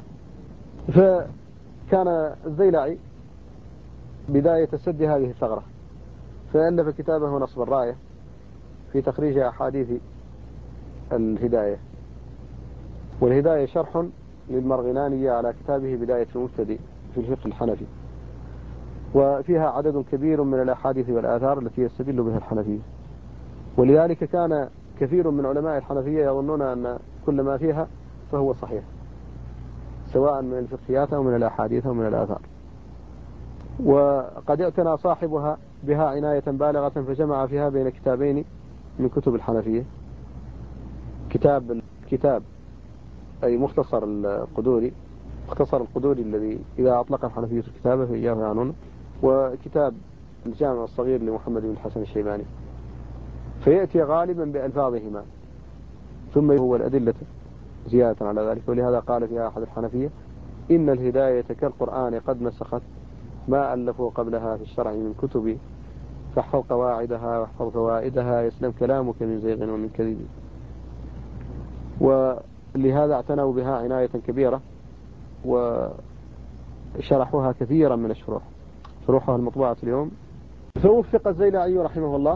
فكان الزيلعي بداية سد هذه الثغرة، فألف كتابه نصب الراية في تخريج أحاديث الهداية. والهداية شرح للمرغناني على كتابه بداية المبتدئ في الفقه الحنفي، وفيها عدد كبير من الأحاديث والآثار التي يستدل بها الحنفية. ولذلك كان كثير من علماء الحنفية يظنون أن كل ما فيها فهو صحيح، سواء من الفقهيات أو من الأحاديث أو من الآثار. وقد اعتنى صاحبها بها عناية بالغة، فجمع فيها بين كتابين من كتب الحنفية: كتاب أي مختصر القدوري الذي إذا أطلق الحنفية الكتابة فإياه يعنون، وكتاب الجامع الصغير لمحمد بن الحسن الشيباني، فيأتي غالبا بألفاظهما، ثم هو الأدلة زيادة على ذلك. ولهذا قال فيها أحد الحنفية: إن الهداية كالقرآن قد نسخت ما ألفوا قبلها في الشرع من كتب، فاحفظ قواعدها واحفظ فوائدها يسلم كلامك من زيغ ومن كذب. ولهذا اعتنوا بها عناية كبيرة، وشرحوها كثيرا من الشروح، شروحها المطبوعة اليوم. فوفق الزيلعي رحمه الله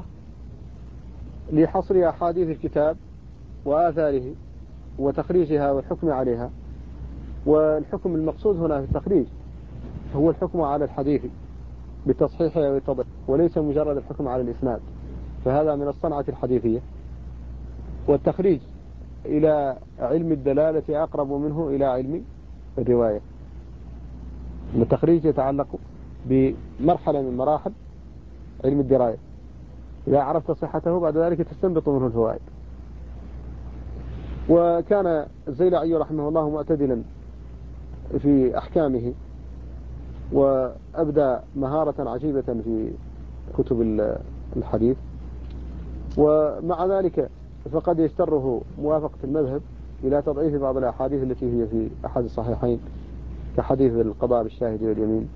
لحصر أحاديث الكتاب وآثاره وتخريجها والحكم عليها. والحكم المقصود هنا في التخريج هو الحكم على الحديث بالتصحيح والتضعيف، وليس مجرد الحكم على الإسناد، فهذا من الصنعة الحديثية. والتخريج إلى علم الدلالة أقرب منه إلى علم الرواية. التخريج يتعلق بمرحلة من مراحل علم الدراية، إذا عرفت صحته بعد ذلك تستنبط منه الفوائد. وكان الزيلعي رحمه الله معتدلا في أحكامه، وأبدى مهارة عجيبة في كتب الحديث. ومع ذلك فقد يجتره موافقة المذهب إلى تضعيف بعض الأحاديث التي هي في أحد الصحيحين كحديث القضاء بالشاهد واليمين،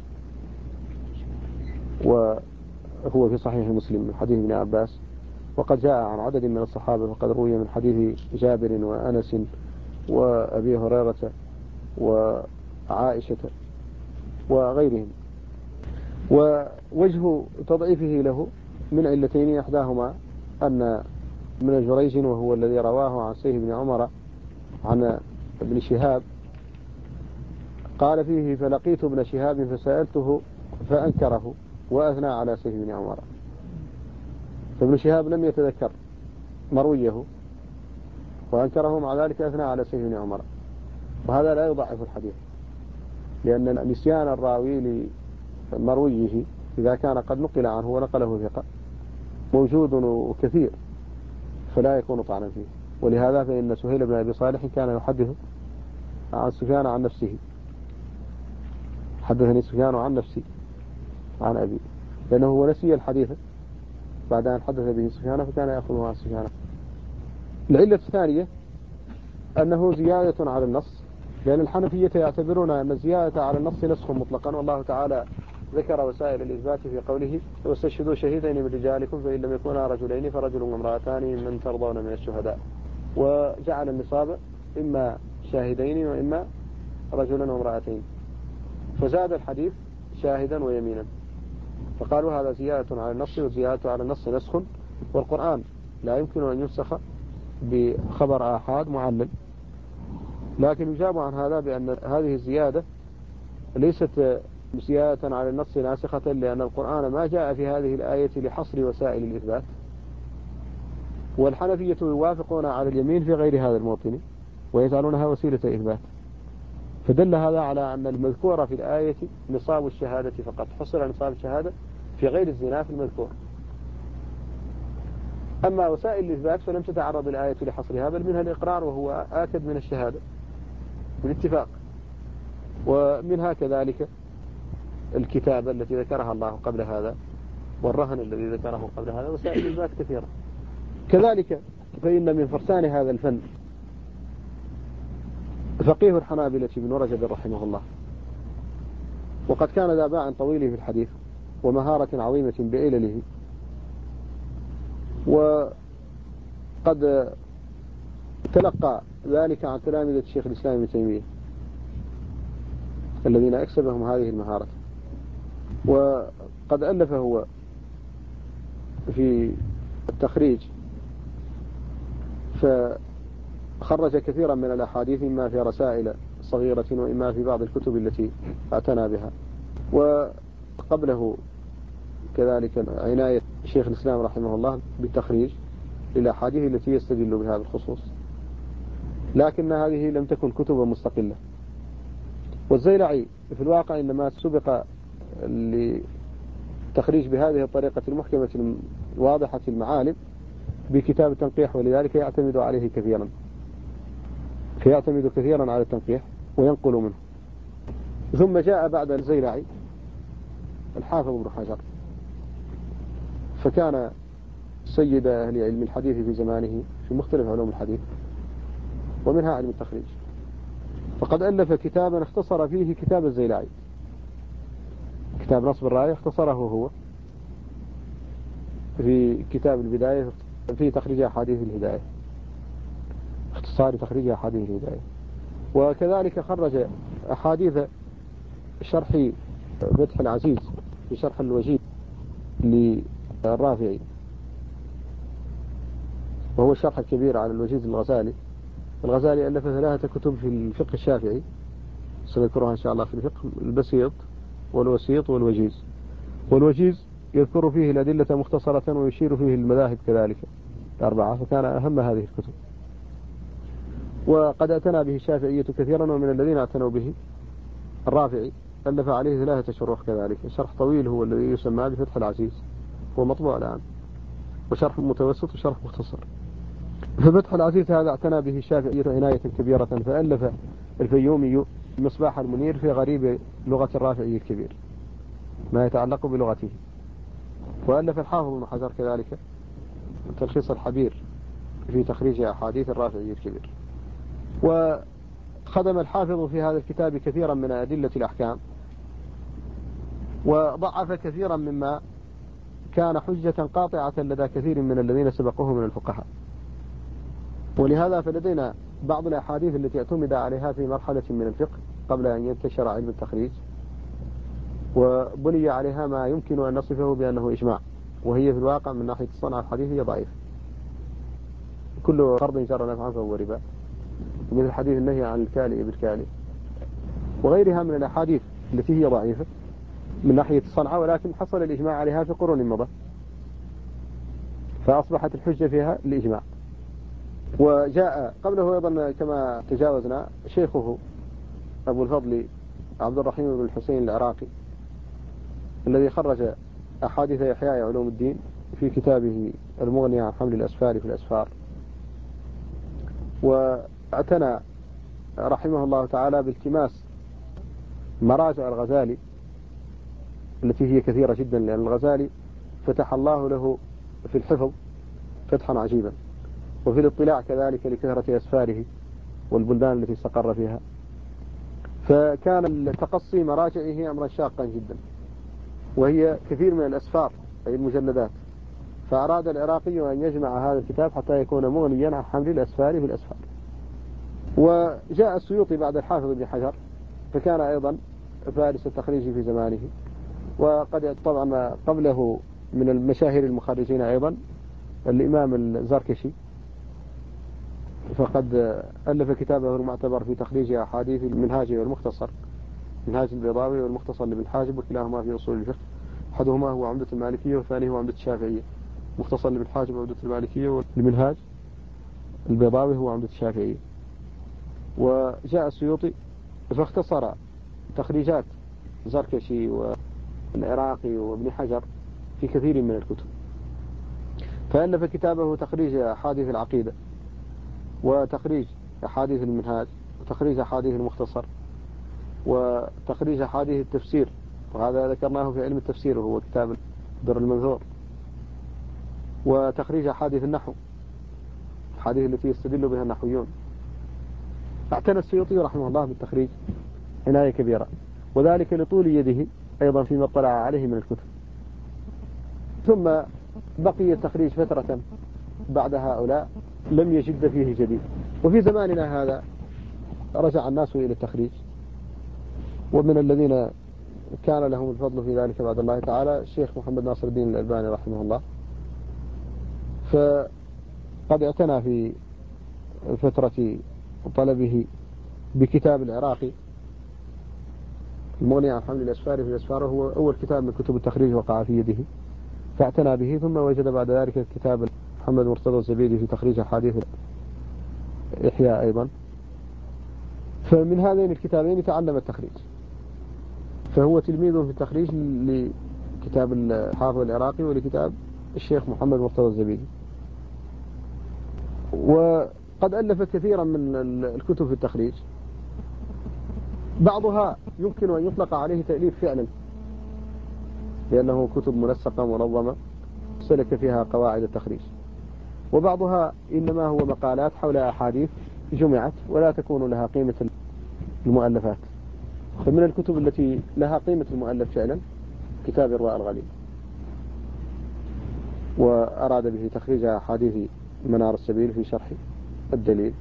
وهو في صحيح مسلم من حديث ابن عباس، وقد جاء عن عدد من الصحابة، وقد روي من حديث جابر وأنس وأبي هريرة وعائشة وغيرهم. ووجه تضعيفه له من علتين، إحداهما أن من جريج وهو الذي رواه عن سيف بن عمر عن ابن شهاب قال فيه: فلقيت ابن شهاب فسألته فأنكره وأثنى على سيف بن عمر. فابن شهاب لم يتذكر مرويه وأنكره، مع ذلك أثنى على سيف بن عمر، وهذا لا يضعف الحديث، لأن نسيان الراوي لمرويه إذا كان قد نقل عنه ونقله ثقة موجود وكثير، فلا يكون طعنا فيه. ولهذا فإن سهيل بن أبي صالح كان يحدث عن سفيان عن نفسه: حدثني سفيان عن نفسي عن أبي، لأنه هو نسي الحديث بعد أن حدث به سفيان فكان يأخذه عن سفيان. العلة الثانية أنه زيادة على النص، لأن الحنفية يعتبرون أن الزيادة على النص نسخ مطلقا، والله تعالى ذكر وسائل الإثبات في قوله: واستشهدوا شهيدين من رجالكم فإن لم يكونا رجلين فرجل وامرأتان ممن ترضون من الشهداء، وجعل النصاب إما شاهدين وإما رجلا وامرأتين، فزاد الحديث شاهدا ويمينا، فقالوا هذا زيادة على النص، والزيادة على النص نسخ، والقرآن لا يمكن أن ينسخ بخبر آحاد معلل. لكن يجاب عن هذا بأن هذه الزيادة ليست زيادة على النص ناسخة، لأن القرآن ما جاء في هذه الآية لحصر وسائل الإثبات، والحنفية يوافقون على اليمين في غير هذا الموطن ويجعلونها وسيلة إثبات، فدل هذا على أن المذكور في الآية نصاب الشهادة فقط، حصر نصاب الشهادة في غير الزنا في المذكور. أما وسائل الإثبات فلم تتعرض الآية لحصرها، بل منها الإقرار وهو آكد من الشهادة بالاتفاق، ومنها كذلك الكتابة التي ذكرها الله قبل هذا، والرهن الذي ذكره قبل هذا، وسائل الإثبات كثيرة. كذلك فإن من فرسان هذا الفن فقيه الحنابلة ابن رجب رحمه الله، وقد كان ذا باع طويل في الحديث ومهارة عظيمة بإلله، وقد تلقى ذلك عن تلامذة الشيخ الإسلام ابن تيمية الذين أكسبهم هذه المهارة. وقد ألف هو في التخريج فخرج كثيرا من الأحاديث، إما في رسائل صغيرة وإما في بعض الكتب التي اعتنى بها. وقبله كذلك عناية شيخ الإسلام رحمه الله بالتخريج للأحاديث التي يستدل بها بالخصوص، لكن هذه لم تكن كتبا مستقلة. والزيلعي في الواقع إنما سبق للتخريج بهذه الطريقة المحكمة الواضحة المعالم بكتاب التنقيح، ولذلك يعتمد عليه كثيرا، فيعتمد كثيرا على التنقيح وينقل منه. ثم جاء بعد الزيلعي الحافظ ابن حجر، فكان سيد أهل علم الحديث في زمانه في مختلف علوم الحديث ومنها علم التخريج، فقد ألف كتابا اختصر فيه كتاب الزيلعي، كتاب نصب الراية اختصره هو في كتاب البداية في تخريج أحاديث الهداية، اختصار تخريج أحاديث الهداية. وكذلك خرج أحاديث شرح فتح العزيز في شرح الوجيز للرافعي، وهو الشرح الكبير على الوجيز الغزالي. الغزالي ألف 3 كتب في الفقه الشافعي سنذكرها إن شاء الله في الفقه: البسيط والوسيط والوجيز. والوجيز يذكر فيه الأدلة مختصرة ويشير فيه المذاهب كذلك 4، فكان أهم هذه الكتب. وقد اعتنى به الشافعية كثيرا، ومن الذين اعتنوا به الرافعي ألف عليه 3 شروح كذلك، شرح طويل هو الذي يسمى بفتح العزيز، هو مطبوع الآن، وشرح متوسط وشرح مختصر. ففتح العزيز هذا اعتنى به الشافعية عناية كبيرة، فألف الفيومي مصباح المنير في غريب لغة الرافعي الكبير، ما يتعلق بلغته. وألف الحافظ ابن حجر كذلك تلخيص الحبير في تخريج أحاديث الرافعي الكبير. وخدم الحافظ في هذا الكتاب كثيرا من أدلة الأحكام، وضعف كثيرا مما كان حجة قاطعة لدى كثير من الذين سبقوه من الفقهاء. ولهذا فلدينا بعض الأحاديث التي اعتمد عليها في مرحلة من الفقه قبل أن ينتشر علم التخريج، وبني عليها ما يمكن أن نصفه بأنه إجماع، وهي في الواقع من ناحية الصنعة الحديث هي ضعيف. كل فرض جر نفعا فهو ربا، مثل حديث النهي عن الكالئ بالكالئ، وغيرها من الأحاديث التي هي ضعيفة من ناحية الصنعة، ولكن حصل الإجماع عليها في قرون مضى، فأصبحت الحجة فيها الإجماع. وجاء قبله أيضا كما تجاوزنا شيخه أبو الفضل عبد الرحيم بن الحسين العراقي، الذي خرج أحاديث إحياء علوم الدين في كتابه المغني عن حمل الأسفار في الأسفار. واعتنى رحمه الله تعالى بالتماس مراجع الغزالي التي هي كثيرة جدا، لأن الغزالي فتح الله له في الحفظ فتحا عجيبا، وفي الاطلاع كذلك لكثرة أسفاره والبلدان التي استقر فيها، فكان تقصي مراجعه أمرا شاقا جدا، وهي كثير من الأسفار أي المجلدات. فأراد العراقي أن يجمع هذا الكتاب حتى يكون مغنيا عن حمل الأسفار في الأسفار. وجاء السيوطي بعد الحافظ ابن حجر، فكان أيضا فارس التخريج في زمانه، وقد طبعا قبله من المشاهير المخرجين أيضا الإمام الزركشي، فقد ألف كتابه المعتبر في تخريج أحاديث المنهاج والمختصر، منهاج البيضاوي والمختصر لابن حاجب، وكلاهما في أصول الفقه. أحدهما هو عمدة المالكية والثاني هو عمدة الشافعية. مختصر لابن حاجب عمدة المالكية، والمنهاج البيضاوي هو عمدة الشافعية. وجاء السيوطي فاختصر تخريجات زركشي والعراقي وابن حجر في كثير من الكتب، فألف كتابه تخريج أحاديث العقيدة، وتخريج أحاديث المنهاج، وتخريج أحاديث المختصر، وتخريج أحاديث التفسير، وهذا ذكرناه في علم التفسير وهو كتاب در المنثور، وتخريج أحاديث النحو، الحديث التي يستدل بها النحويون. اعتنى السيوطي رحمه الله بالتخريج عناية كبيرة، وذلك لطول يده أيضا فيما اطلع عليه من الكتب. ثم بقي التخريج فترة بعد هؤلاء لم يجد فيه جديد. وفي زماننا هذا رجع الناس إلى التخريج، ومن الذين كان لهم الفضل في ذلك بعد الله تعالى الشيخ محمد ناصر الدين الألباني رحمه الله، فقد اعتنى في فترة طلبه بكتاب العراقي المغني عن حمل الأسفار في الأسفار، هو أول كتاب من كتب التخريج وقع في يده، فاعتنى به. ثم وجد بعد ذلك كتاب محمد مرتضى الزبيدي في تخريج أحاديث إحياء أيضا، فمن هذين الكتابين تعلم التخريج، فهو تلميذ في التخريج لكتاب الحافظ العراقي ولكتاب الشيخ محمد مرتضى الزبيدي. وقد ألف كثيرا من الكتب في التخريج، بعضها يمكن أن يطلق عليه تأليف فعلا لأنه كتب منسقة منظمة سلك فيها قواعد التخريج، وبعضها إنما هو مقالات حول أحاديث جمعت ولا تكون لها قيمة المؤلفات. فمن الكتب التي لها قيمة المؤلف فعلا كتاب الرواء الغليل، وأراد به تخريج أحاديث منار السبيل في شرح الدليل،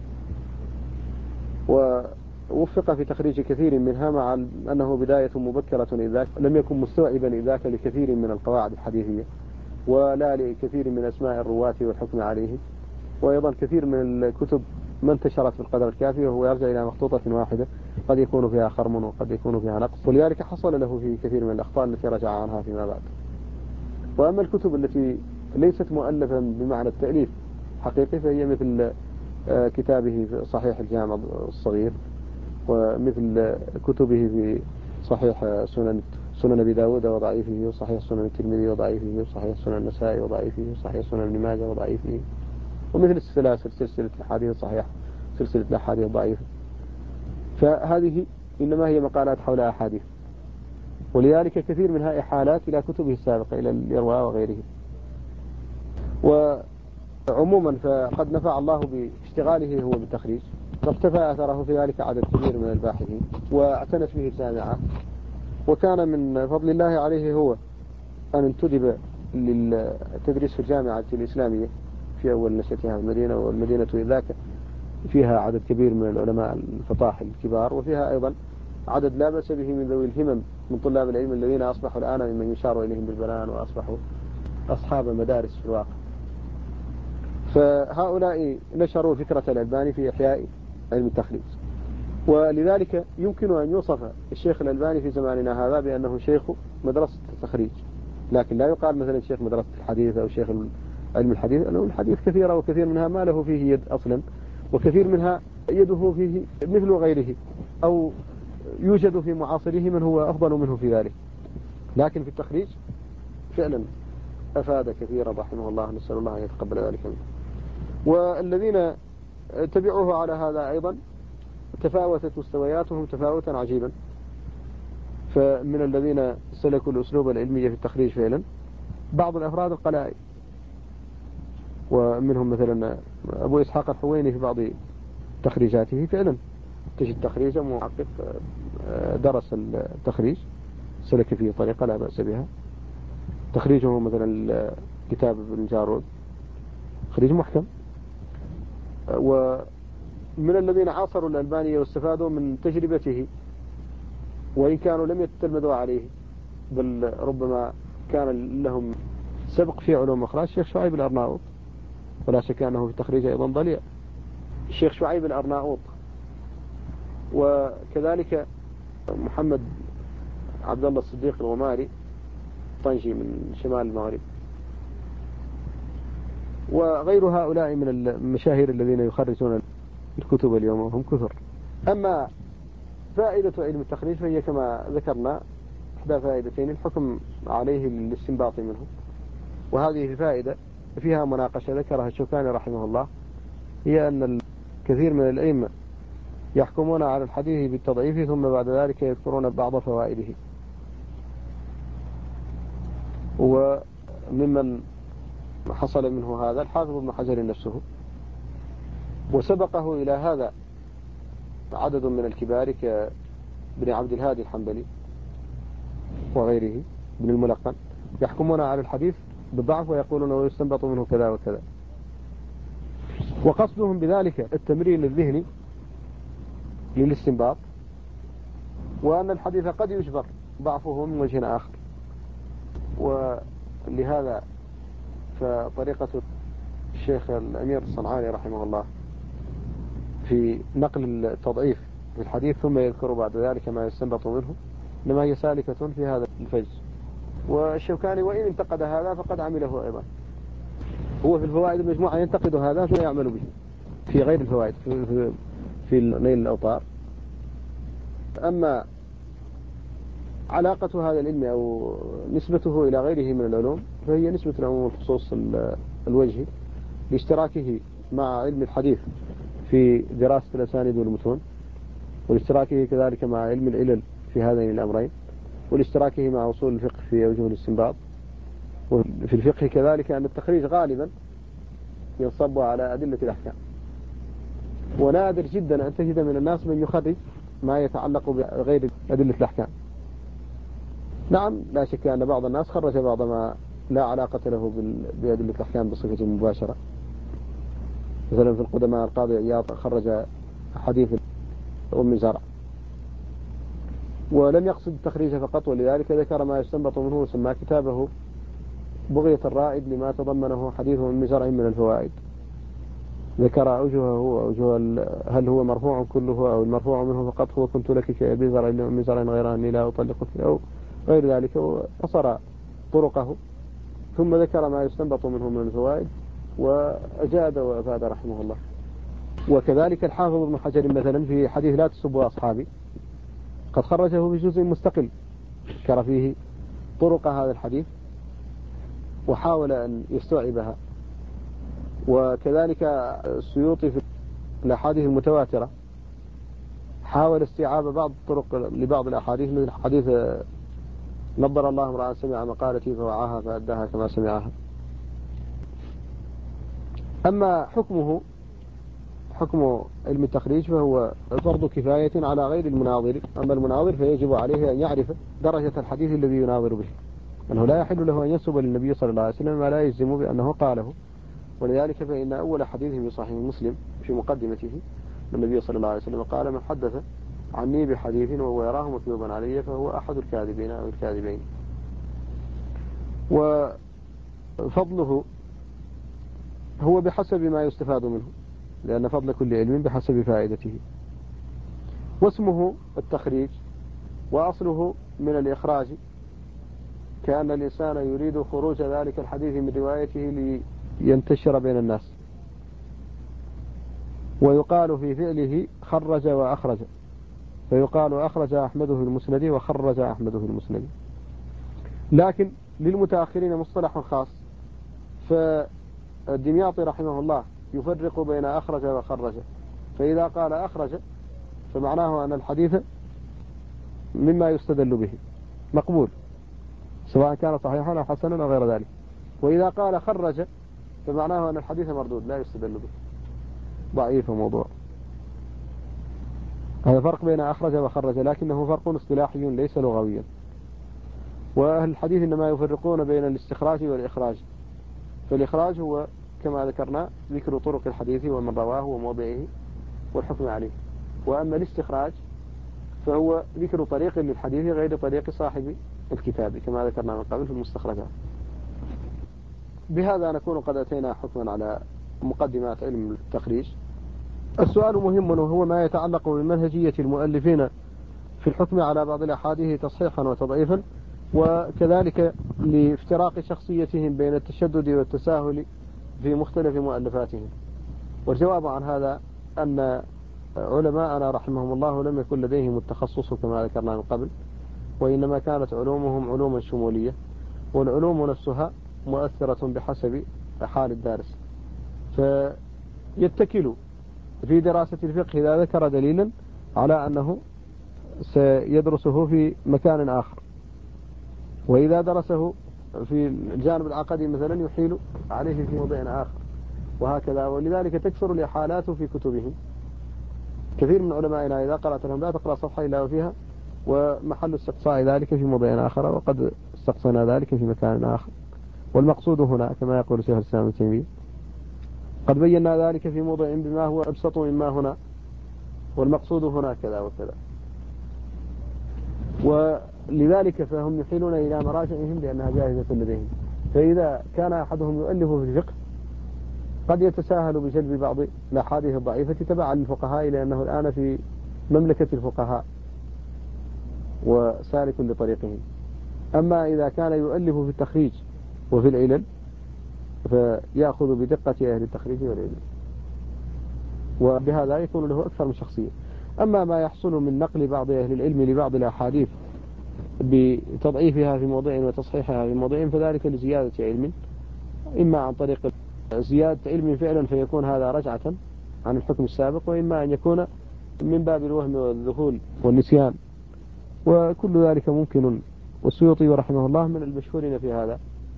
ووفق في تخريج كثير منها، مع أنه بداية مبكرة إذاك لم يكن مستوعبا إذاك لكثير من القواعد الحديثية ولا لكثير من أسماء الرواة والحكم عليه. وأيضا كثير من الكتب ما انتشرت بالقدر الكافي، وهو يرجع إلى مخطوطة واحدة قد يكون فيها خرم وقد يكون فيها نقص، ولذلك حصل له في كثير من الأخطاء التي رجع عنها فيما بعد. وأما الكتب التي ليست مؤلفا بمعنى التأليف حقيقي فهي مثل كتابه في صحيح الجامع الصغير، ومثل كتبه في صحيح سنن أبي داود وضعيفه، وصحيح سنن الترمذي وضعيفه، وصحيح سنن النسائي وضعيفه، وصحيح سنن ابن ماجه وضعيفه، ومثل السلاسل سلسلة الأحاديث الصحيحة، سلسلة الأحاديث الضعيفة. فهذه إنما هي مقالات حول أحاديث، ولذلك كثير منها إحالات إلى كتبه السابقة إلى الإرواء وغيره. وعموما فقد نفع الله باشتغاله هو بالتخريج، فاقتفى أثره في ذلك عدد كبير من الباحثين واعتنت به الجامعات. وكان من فضل الله عليه هو أن انتدب للتدريس في الجامعة الإسلامية في أول نشأتها المدينة، والمدينة ذاك فيها عدد كبير من العلماء الفطاحل الكبار، وفيها أيضا عدد لا بأس به من ذوي الهمم من طلاب العلم الذين أصبحوا الآن ممن يشار إليهم بالبنان وأصبحوا أصحاب مدارس في الواقع. فهؤلاء نشروا فكرة الألباني في إحياء علم التخريج، ولذلك يمكن أن يوصف الشيخ الألباني في زماننا هذا بأنه شيخ مدرسة التخريج، لكن لا يقال مثلا شيخ مدرسة الحديث أو شيخ علم الحديث، لأنه الحديث كثيرة وكثير منها ما له فيه يد أصلا، وكثير منها يده فيه مثل غيره، أو يوجد في معاصره من هو أفضل منه في ذلك. لكن في التخريج فعلا أفاد كثيرا رحمه الله، نسأل الله أن يتقبل ذلك منه. والذين تبعوه على هذا أيضا تفاوتت مستوياتهم تفاوتا عجيبا. فمن الذين سلكوا الأسلوب العلمي في التخريج فعلا بعض الأفراد القلائل، ومنهم مثلا أبو إسحاق الحويني في بعض تخريجاته فعلا تجد تخريجا محقق درس التخريج سلك فيه طريقة لا بأس بها. تخريجه مثلا كتاب ابن جارود تخريج محكم. ومن الذين عاصروا الألباني واستفادوا من تجربته وإن كانوا لم يتلمذوا عليه، بل ربما كان لهم سبق في علوم أخرى، الشيخ شعيب الأرناؤوط، ولا شك أنه في التخريج أيضا ضليع الشيخ شعيب الأرناؤوط، وكذلك محمد عبد الله الصديق الغماري طنجي من شمال المغرب، وغير هؤلاء من المشاهير الذين يخرجون الكتب اليوم وهم كثر. أما فائدة علم التخريج فهي كما ذكرنا إحدى فائدتين الحكم عليه للاستنباط منه، وهذه الفائدة فيها مناقشة ذكرها الشوكاني رحمه الله، هي أن الكثير من الأئمة يحكمون على الحديث بالتضعيف ثم بعد ذلك يذكرون بعض فوائده. وممن حصل منه هذا الحافظ ابن حجر نفسه، وسبقه إلى هذا عدد من الكبار كابن عبد الهادي الحنبلي وغيره ابن الملقن، يحكمون على الحديث بالضعف ويقولون ويستنبط منه كذا وكذا، وقصدهم بذلك التمرين الذهني للاستنباط، وأن الحديث قد يجبر ضعفه من وجه آخر. ولهذا فطريقة الشيخ الأمير الصنعاني رحمه الله في نقل التضعيف في الحديث ثم يذكر بعد ذلك ما يستنبط منه إنما هي سالكة في هذا الفج. والشوكاني وإن انتقد هذا فقد عمله أيضا، هو في الفوائد المجموعة ينتقد هذا ثم يعمل به في غير الفوائد في نيل الأوطار. أما علاقة هذا العلم أو نسبته إلى غيره من العلوم فهي نسبة العموم والخصوص الوجهي لاشتراكه مع علم الحديث في دراسة الأسانيد والمتون، والاشتراكه كذلك مع علم العلل في هذين الأمرين، والاشتراكه مع أصول الفقه في أوجه الاستنباط. وفي الفقه كذلك أن التخريج غالبا ينصب على أدلة الأحكام، ونادر جدا أن تجد من الناس من يخرج ما يتعلق بغير أدلة الأحكام. نعم لا شك أن بعض الناس خرج بعض ما لا علاقة له بأدلة الأحكام بصفة مباشرة، مثلا في القدماء القاضي عياض خرج حديث أم زرع ولم يقصد التخريج فقط، ولذلك ذكر ما يستنبط منه وسمى كتابه بغية الرائد لما تضمنه حديث أم زرع من الفوائد. ذكر أوجهه وأوجه هل هو مرفوع كله أو المرفوع منه فقط هو كنت لك كأبي زرع لأم زرع غير أني لا أطلقك أو غير ذلك، وقصر طرقه ثم ذكر ما يستنبط منه من الفوائد وأجاد وأفاد رحمه الله. وكذلك الحافظ ابن حجر مثلا في حديث لا تسبوا أصحابي قد خرجه في جزء مستقل ذكر فيه طرق هذا الحديث وحاول أن يستوعبها. وكذلك السيوطي في الأحاديث المتواترة حاول استيعاب بعض الطرق لبعض الأحاديث مثل حديث نضر الله امرأ سمع مقالتي فوعاها فأداها كما سمعها. أما حكم علم التخريج فهو فرض كفاية على غير المناظر. أما المناظر فيجب عليه أن يعرف درجة الحديث الذي يناظر به، أنه لا يحل له أن ينسب للنبي صلى الله عليه وسلم ما لا يجزم بأنه قاله. ولذلك فإن أول حديث في صحيح مسلم في مقدمته النبي صلى الله عليه وسلم قال: من حدث عني بحديث وهو يراه مكذوبا علي فهو أحد الكاذبين أو الكاذبين. وفضله هو بحسب ما يستفاد منه، لأن فضل كل علم بحسب فائدته. واسمه التخريج، وأصله من الإخراج، كأن الإنسان يريد خروج ذلك الحديث من روايته لينتشر بين الناس. ويقال في فعله خرج وأخرج، فيقال أخرج أحمده المسند وخرج أحمده المسند. لكن للمتأخرين مصطلح خاص، فالدمياطي رحمه الله يفرق بين أخرج وخرج. فإذا قال أخرج فمعناه أن الحديث مما يستدل به مقبول، سواء كان صحيحا أو حسنا أو غير ذلك. وإذا قال خرج فمعناه أن الحديث مردود لا يستدل به، ضعيف وموضوع. هذا فرق بين أخرج وخرج، لكنه فرق اصطلاحي ليس لغويا. وأهل الحديث إنما يفرقون بين الاستخراج والإخراج. فالإخراج هو كما ذكرنا ذكر طرق الحديث ومن رواه وموضعه والحكم عليه. وأما الاستخراج فهو ذكر طريق للحديث غير طريق صاحب الكتاب كما ذكرنا من قبل في المستخرجات. بهذا نكون قد أتينا حكما على مقدمات علم التخريج. السؤال مهم، وهو ما يتعلق بمنهجية المؤلفين في الحكم على بعض الأحاديث تصحيحا وتضعيفا، وكذلك لافتراق شخصيتهم بين التشدد والتساهل في مختلف مؤلفاتهم. والجواب عن هذا أن علماءنا رحمهم الله لم يكن لديهم التخصص كما ذكرنا من قبل، وإنما كانت علومهم علوما شمولية، والعلوم نفسها مؤثرة بحسب حال الدارس. فيتكل في دراسة الفقه إذا ذكر دليلا على أنه سيدرسه في مكان آخر، وإذا درسه في الجانب العقدي مثلا يحيل عليه في موضع آخر، وهكذا. ولذلك تكثر الإحالات في كتبهم. كثير من علمائنا إذا قرأت لهم لا تقرأ صفحة إلا وفيها ومحل استقصاء ذلك في موضع آخر، وقد استقصينا ذلك في مكان آخر. والمقصود هنا كما يقول شيخ الإسلام ابن تيمية قد بينا ذلك في موضع بما هو أبسط مما هنا، والمقصود هنا كذا وكذا. ولذلك فهم يحيلون إلى مراجعهم لأنها جاهزة لديهم. فإذا كان أحدهم يؤلف في الفقه قد يتساهل بجلب بعض الأحاديث الضعيفة تبعا للفقهاء، لأنه الآن في مملكة الفقهاء وسالك لطريقهم. أما إذا كان يؤلف في التخريج وفي العلل فيأخذ بدقة أهل التخريج والعلل، وبهذا يكون له أكثر من شخصية. أما ما يحصل من نقل بعض أهل العلم لبعض الأحاديث بتضعيفها في موضع وتصحيحها في موضع فذلك لزيادة علم، إما عن طريق زيادة علم فعلا فيكون هذا رجعة عن الحكم السابق، وإما أن يكون من باب الوهم والذهول والنسيان، وكل ذلك ممكن. والسيوطي رحمه الله من المشهورين في هذا،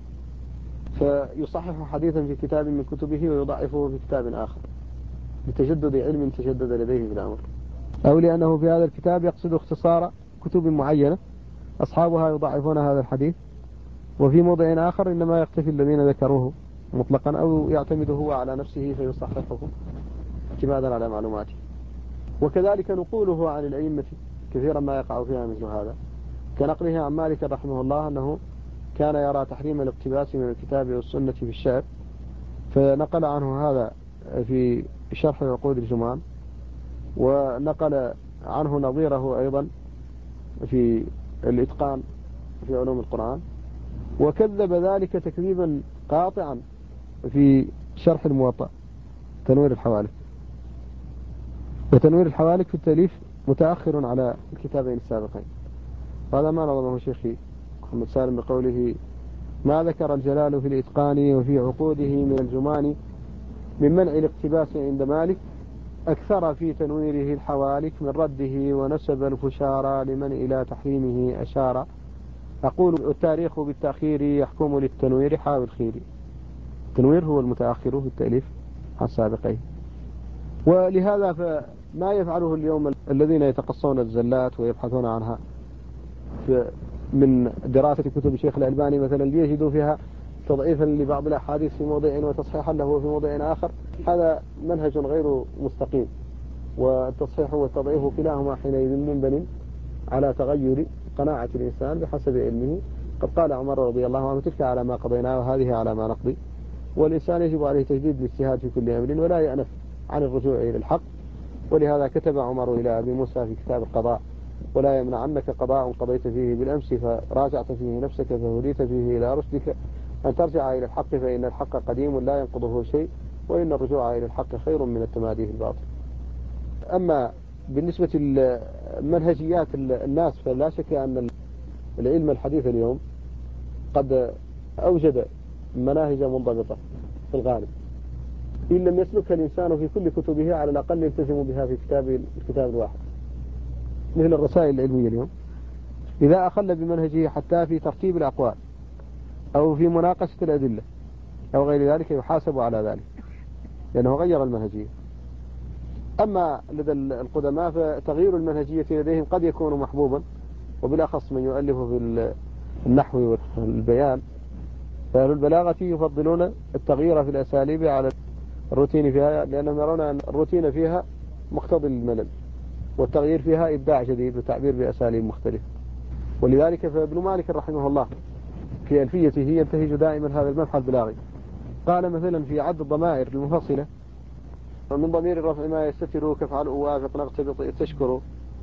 فيصحح حديثا في كتاب من كتبه ويضعفه في كتاب آخر بتجدد علم تجدد لديه في الأمر، أو لأنه في هذا الكتاب يقصد اختصار كتب معينة أصحابها يضعفون هذا الحديث، وفي موضع آخر إنما يقتفي الذين ذكروه مطلقا، أو يعتمد هو على نفسه فيصححه اعتمادا على معلوماته. وكذلك نقوله عن الأئمة كثيرا ما يقع فيها مثل هذا، كنقله عن مالك رحمه الله أنه كان يرى تحريم الاقتباس من الكتاب والسنة في الشعر، فنقل عنه هذا في شرح عقود الجمان، ونقل عنه نظيره أيضا في الإتقان في علوم القرآن، وكذب ذلك تكذيبا قاطعا في شرح الموطأ تنوير الحوالك. وتنوير الحوالك في التأليف متأخر على الكتابين السابقين. هذا ما نظمه شيخي محمد سالم بقوله: ما ذكر الجلال في الإتقان وفي عقوده من الجمان من منع الاقتباس عند مالك أكثر في تنويره الحوالك من رده ونسب الفشارى لمن إلى تحريمه أشار. أقول التاريخ بالتأخير يحكم للتنوير حاول خيري. التنوير هو المتأخر في التأليف عن السابقين. ولهذا فما يفعله اليوم الذين يتقصون الزلات ويبحثون عنها من دراسة كتب الشيخ الألباني مثلا ليجدوا فيها تضعيفا لبعض الأحاديث في موضع وتصحيحا له في موضع آخر، هذا منهج غير مستقيم. والتصحيح والتضعيف كلاهما حينئذ منبن على تغير قناعة الإنسان بحسب علمه. قد قال عمر رضي الله عنه: تلك على ما قضينا وهذه على ما نقضي. والإنسان يجب عليه تجديد الاجتهاد في كل أمر ولا يأنف عن الرجوع إلى الحق. ولهذا كتب عمر إلى أبي موسى في كتاب القضاء: ولا يمنعنك قضاء قضيت فيه بالأمس فراجعت فيه نفسك فهديت فيه إلى رشدك أن ترجع إلى الحق فإن الحق قديم لا ينقضه شيء وإن الرجوع إلى الحق خير من التمادي في الباطل. أما بالنسبة لمنهجيات الناس فلا شك أن العلم الحديث اليوم قد أوجد مناهج منضبطة في الغالب، إن لم يسلكها الإنسان في كل كتبه على الأقل يلتزم بها في الكتاب الواحد، مثل الرسائل العلمية اليوم إذا أخل بمنهجه حتى في ترتيب الأقوال أو في مناقشة الأدلة أو غير ذلك يحاسب على ذلك لأنه غير المنهجية. أما لدى القدماء فتغيير المنهجية لديهم قد يكون محبوبا، وبالأخص من يؤلف في النحو والبيان، فأهل البلاغة يفضلون التغيير في الأساليب على الروتين فيها، لأنهم يرون أن الروتين فيها مقتضي الملل، والتغيير فيها إبداع جديد وتعبير بأساليب مختلفة. ولذلك فابن مالك رحمه الله في ألفيته ينتهج دائما هذا المبحث البلاغي. قال مثلا في عد الضمائر المنفصلة: ومن ضمير الرفع ما يستتر كفعل أوافق نغتبط تشكر،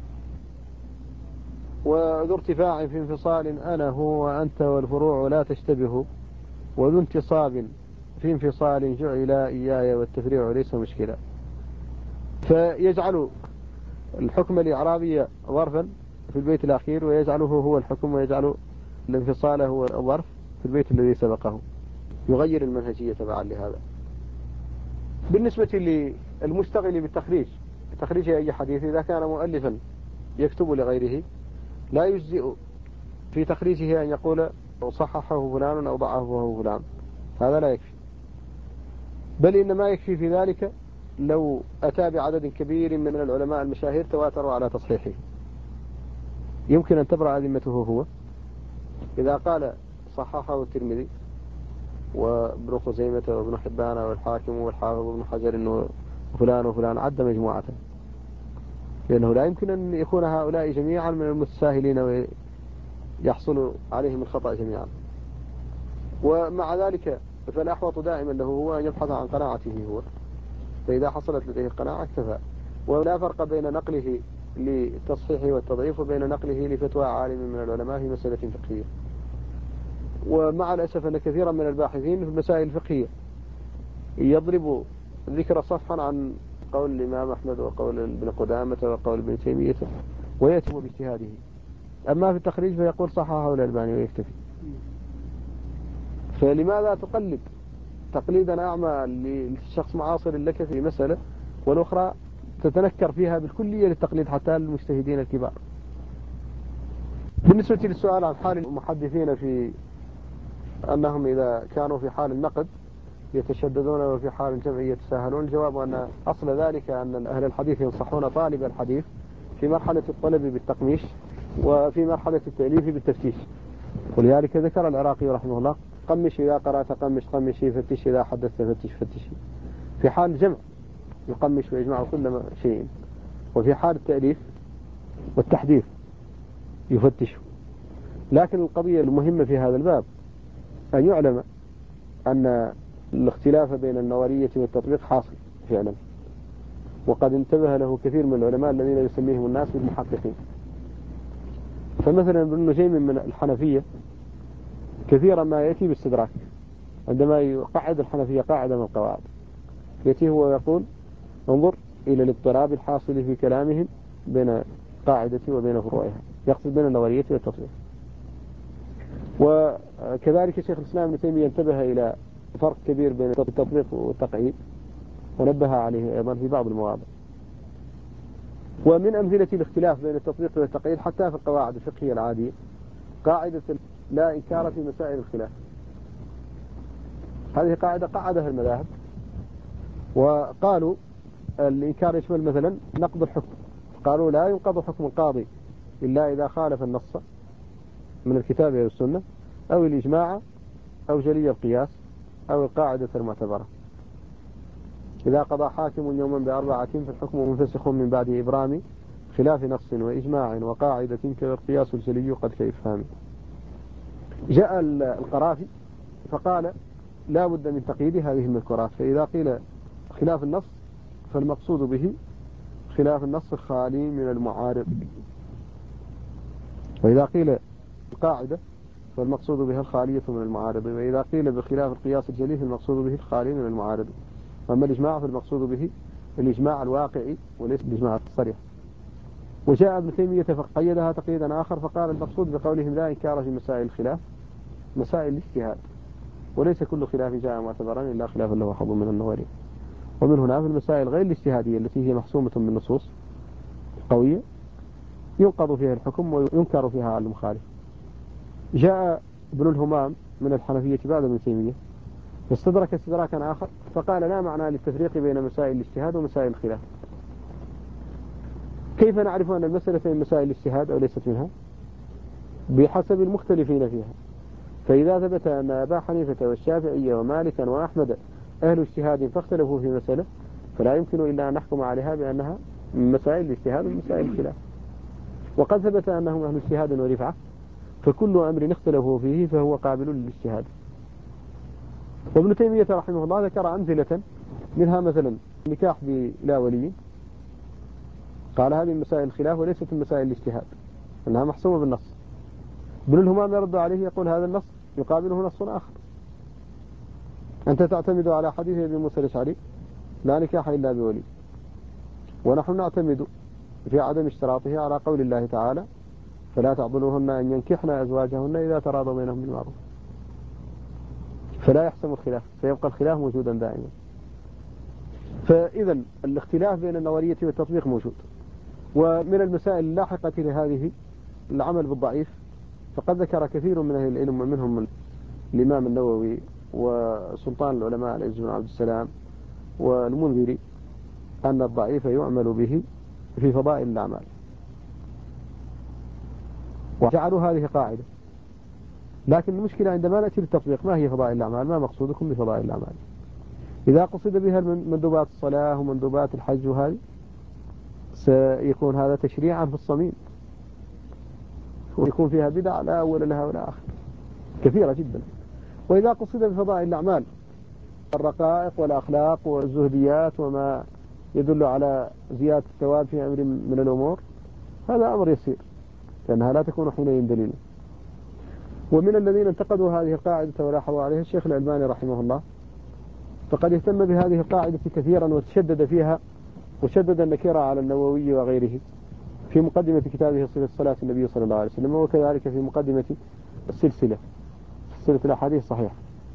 وذو ارتفاع في انفصال أنا هو وأنت والفروع لا تشتبه، وذو انتصاب في انفصال جعل إياي والتفريع ليس مشكلة. فيجعل الحكم الإعرابي ظرفا في البيت الأخير ويجعله هو الحكم، ويجعل الانفصال هو الظرف في البيت الذي سبقه، يغير المنهجية تبعا لهذا. بالنسبة للمشتغل بالتخريج، تخريج أي حديث إذا كان مؤلفا يكتب لغيره لا يجزئ في تخريجه أن يقول صححه فلان أو ضعفه فلان، هذا لا يكفي، بل إنما يكفي في ذلك لو أتى بعدد كبير من العلماء المشاهير تواتروا على تصحيحه، يمكن أن تبرأ ذمته هو إذا قال صححه الترمذي وابن خزيمة وابن حبان والحاكم والحافظ وابن حجر وفلان وفلان، عد مجموعة، لأنه لا يمكن أن يكون هؤلاء جميعا من المتساهلين ويحصل عليهم الخطأ جميعا. ومع ذلك فالأحوط دائما له هو أن يبحث عن قناعته هو، فإذا حصلت لديه القناعة اكتفى. ولا فرق بين نقله للتصحيح والتضعيف وبين نقله لفتوى عالم من العلماء في مسألة فقهية. ومع الأسف أن كثيرا من الباحثين في المسائل الفقهية يضرب ذكر صفحا عن قول الإمام أحمد وقول ابن قدامة وقول ابن تيمية ويتم باجتهاده، أما في التخريج فيقول صححه الألباني ويكتفي. فلماذا تقلد تقليدا أعمى للشخص معاصر لك في مسألة والأخرى تتنكر فيها بالكلية للتقليد حتى للمجتهدين الكبار؟ بالنسبة للسؤال عن حال المحدثين في أنهم إذا كانوا في حال النقد يتشددون وفي حال الجمع يتساهلون، الجواب أن أصل ذلك أن أهل الحديث ينصحون طالب الحديث في مرحلة الطلب بالتقميش وفي مرحلة التأليف بالتفتيش. ولذلك ذكر العراقي رحمه الله: قمش إذا قرأت قمش، فتش إذا حدثت فتش. في حال الجمع يقمش ويجمع كل شيء، وفي حال التأليف والتحديث يفتش. لكن القضية المهمة في هذا الباب أن يعلم أن الاختلاف بين النظرية والتطبيق حاصل فعلا، وقد انتبه له كثير من العلماء الذين يسميهم الناس بالمحققين. فمثلا ابن نجيم من الحنفية كثيرا ما يأتي باستدراك، عندما يقعد الحنفية قاعدة من القواعد يأتي هو ويقول: انظر إلى الاضطراب الحاصل في كلامهم بين قاعدة وبين فروعها، يقصد بين النظرية والتطبيق. وكذلك شيخ الإسلام ابن تيمية انتبه إلى فرق كبير بين التطبيق والتقعيد ونبه عليه أيضا في بعض المواضع. ومن أمثلة الاختلاف بين التطبيق والتقعيد حتى في القواعد الفقهية العادية قاعدة لا إنكار في مسائل الخلاف. هذه قاعدة قعدها المذاهب، وقالوا الإنكار يشمل مثلا نقض الحكم، قالوا لا ينقض حكم القاضي إلا إذا خالف النص من الكتاب والسنة أو الإجماع أو جلي القياس أو القاعدة المعتبرة. إذا قضى حاكم يوما ب4 فالحكم منفسخ من بعد إبرام خلاف نص وإجماع وقاعدة كالقياس الجلي قد كإفهام. جاء القرافي فقال لا بد من تقييد هذه المذكورات، فإذا قيل خلاف النص فالمقصود به خلاف النص الخالي من المعارض، وإذا قيل القاعدة فالمقصود بها الخالية من المعارض، وإذا قيل بخلاف القياس الجلي فالمقصود به الخالي من المعارض. أما الإجماع فالمقصود به الإجماع الواقعي وليس الإجماع الصريح. وجاء ابن تيمية فقيدها تقييدا آخر فقال المقصود بقولهم لا إنكار في مسائل الخلاف مسائل الاجتهاد، وليس كل خلاف جاء معتبرا إلا خلاف له حظ من النظر. ومن هنا في المسائل غير الاجتهادية التي هي محسومة بالنصوص قوية ينقض فيها الحكم وينكر فيها على المخالف. جاء ابن الهمام من الحنفية بعد ابن تيمية فاستدرك استدراكا آخر فقال لا معنى للتفريق بين مسائل الاجتهاد ومسائل الخلاف. كيف نعرف أن المسألة من مسائل الاجتهاد أو ليست منها؟ بحسب المختلفين فيها. فإذا ثبت أن أبا حنيفة والشافعية ومالكا وأحمد أهل اجتهاد فاختلفوا في مسألة فلا يمكن إلا أن نحكم عليها بأنها من مسائل الاجتهاد ومسائل الخلاف. وقد ثبت أنهم أهل اجتهاد ورفعة فكل أمر اختلفوا فيه فهو قابل للاجتهاد. وابن تيمية رحمه الله ذكر أمثلة منها مثلا النكاح بلا ولي، قال هذه مسائل الخلاف وليست من مسائل الاجتهاد أنها محسومة بالنص. ابن الهمام يرد عليه يقول هذا النص يقابله نص آخر، أنت تعتمد على حديث ابن موسى الأشعري لا نكاح إلا بولي، ونحن نعتمد في عدم اشتراطه على قول الله تعالى فلا تعضلوهن أن ينكحن أزواجهن إذا تراضوا بينهم بالمعروف، فلا يحسم الخلاف، فيبقى الخلاف موجودا دائما. فإذا الاختلاف بين النظرية والتطبيق موجود. ومن المسائل اللاحقة لهذه العمل بالضعيف، فقد ذكر كثير من أهل العلم ومنهم الإمام النووي وسلطان العلماء العز بن عبد السلام والمنذري أن الضعيف يعمل به في فضائل الأعمال، وجعلوا هذه قاعدة. لكن المشكلة عندما نأتي للتطبيق ما هي فضائل الأعمال؟ ما مقصودكم بفضائل الأعمال؟ إذا قصد بها مندوبات الصلاة ومندوبات الحج وهذه سيكون هذا تشريعا في الصميم، ويكون فيها بدع لا أول لها ولا آخر كثيرة جدا. وإذا قصد بفضائل الأعمال الرقائق والأخلاق والزهديات وما يدل على زيادة الثواب في أمر من الأمور هذا أمر يسير، لأنها لا تكون حينئذ دليلا. ومن الذين انتقدوا هذه القاعدة ولاحظوا عليها الشيخ الألباني رحمه الله، فقد اهتم بهذه القاعدة كثيرا وتشدد فيها، وشدد النكير على النووي وغيره في مقدمة كتابه صفة صلاة النبي صلى الله عليه وسلم، وكذلك في مقدمة سلسلة الأحاديث الصحيحة.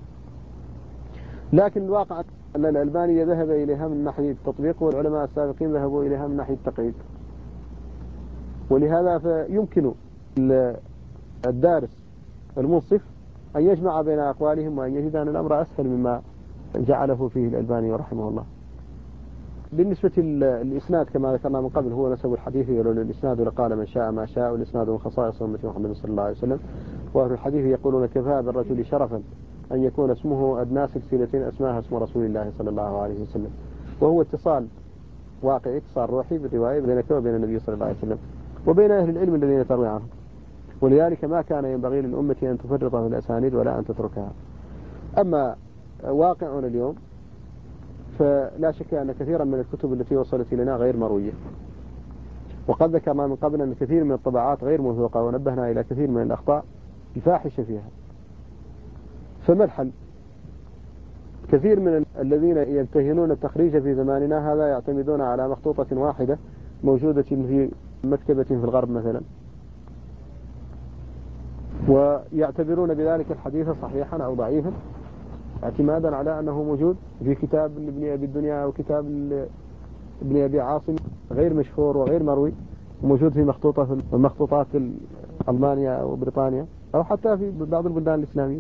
لكن الواقع أن الألباني ذهب إليها من ناحية التطبيق والعلماء السابقين ذهبوا إليها من ناحية التقييد، ولهذا فيمكن الدارس المنصف أن يجمع بين أقوالهم وأن يجد أن الأمر أسهل مما جعله فيه الألباني رحمه الله. بالنسبة للإسناد كما ذكرنا من قبل هو نسب الحديث، ولولا الإسناد لقال من شاء ما شاء، والإسناد من خصائص أمة محمد صلى الله عليه وسلم. وأهل الحديث يقولون كفى بالرجل شرفا أن يكون اسمه أدنى سلسلة أسماها اسم رسول الله صلى الله عليه وسلم، وهو اتصال واقعي، اتصال روحي بالرواية بينك وبين النبي صلى الله عليه وسلم وبين أهل العلم الذين تروي عنهم. ولذلك ما كان ينبغي للأمة أن تفرط في الأسانيد ولا أن تتركها. أما واقعنا اليوم فلا شك أن كثيرا من الكتب التي وصلت إلينا غير مروية، وقد ذكرنا من قبل أن كثير من الطبعات غير موثوقة، ونبهنا إلى كثير من الأخطاء الفاحشة فيها. فما الحل؟ كثير من الذين يمتهنون التخريج في زماننا هذا يعتمدون على مخطوطة واحدة موجودة في مكتبة في الغرب مثلا، ويعتبرون بذلك الحديث صحيحا أو ضعيفا اعتمادا على أنه موجود في كتاب ابن أبي الدنيا أو كتاب ابن أبي عاصم غير مشهور وغير مروي، موجود في مخطوطات ألمانيا أو بريطانيا أو حتى في بعض البلدان الإسلامية.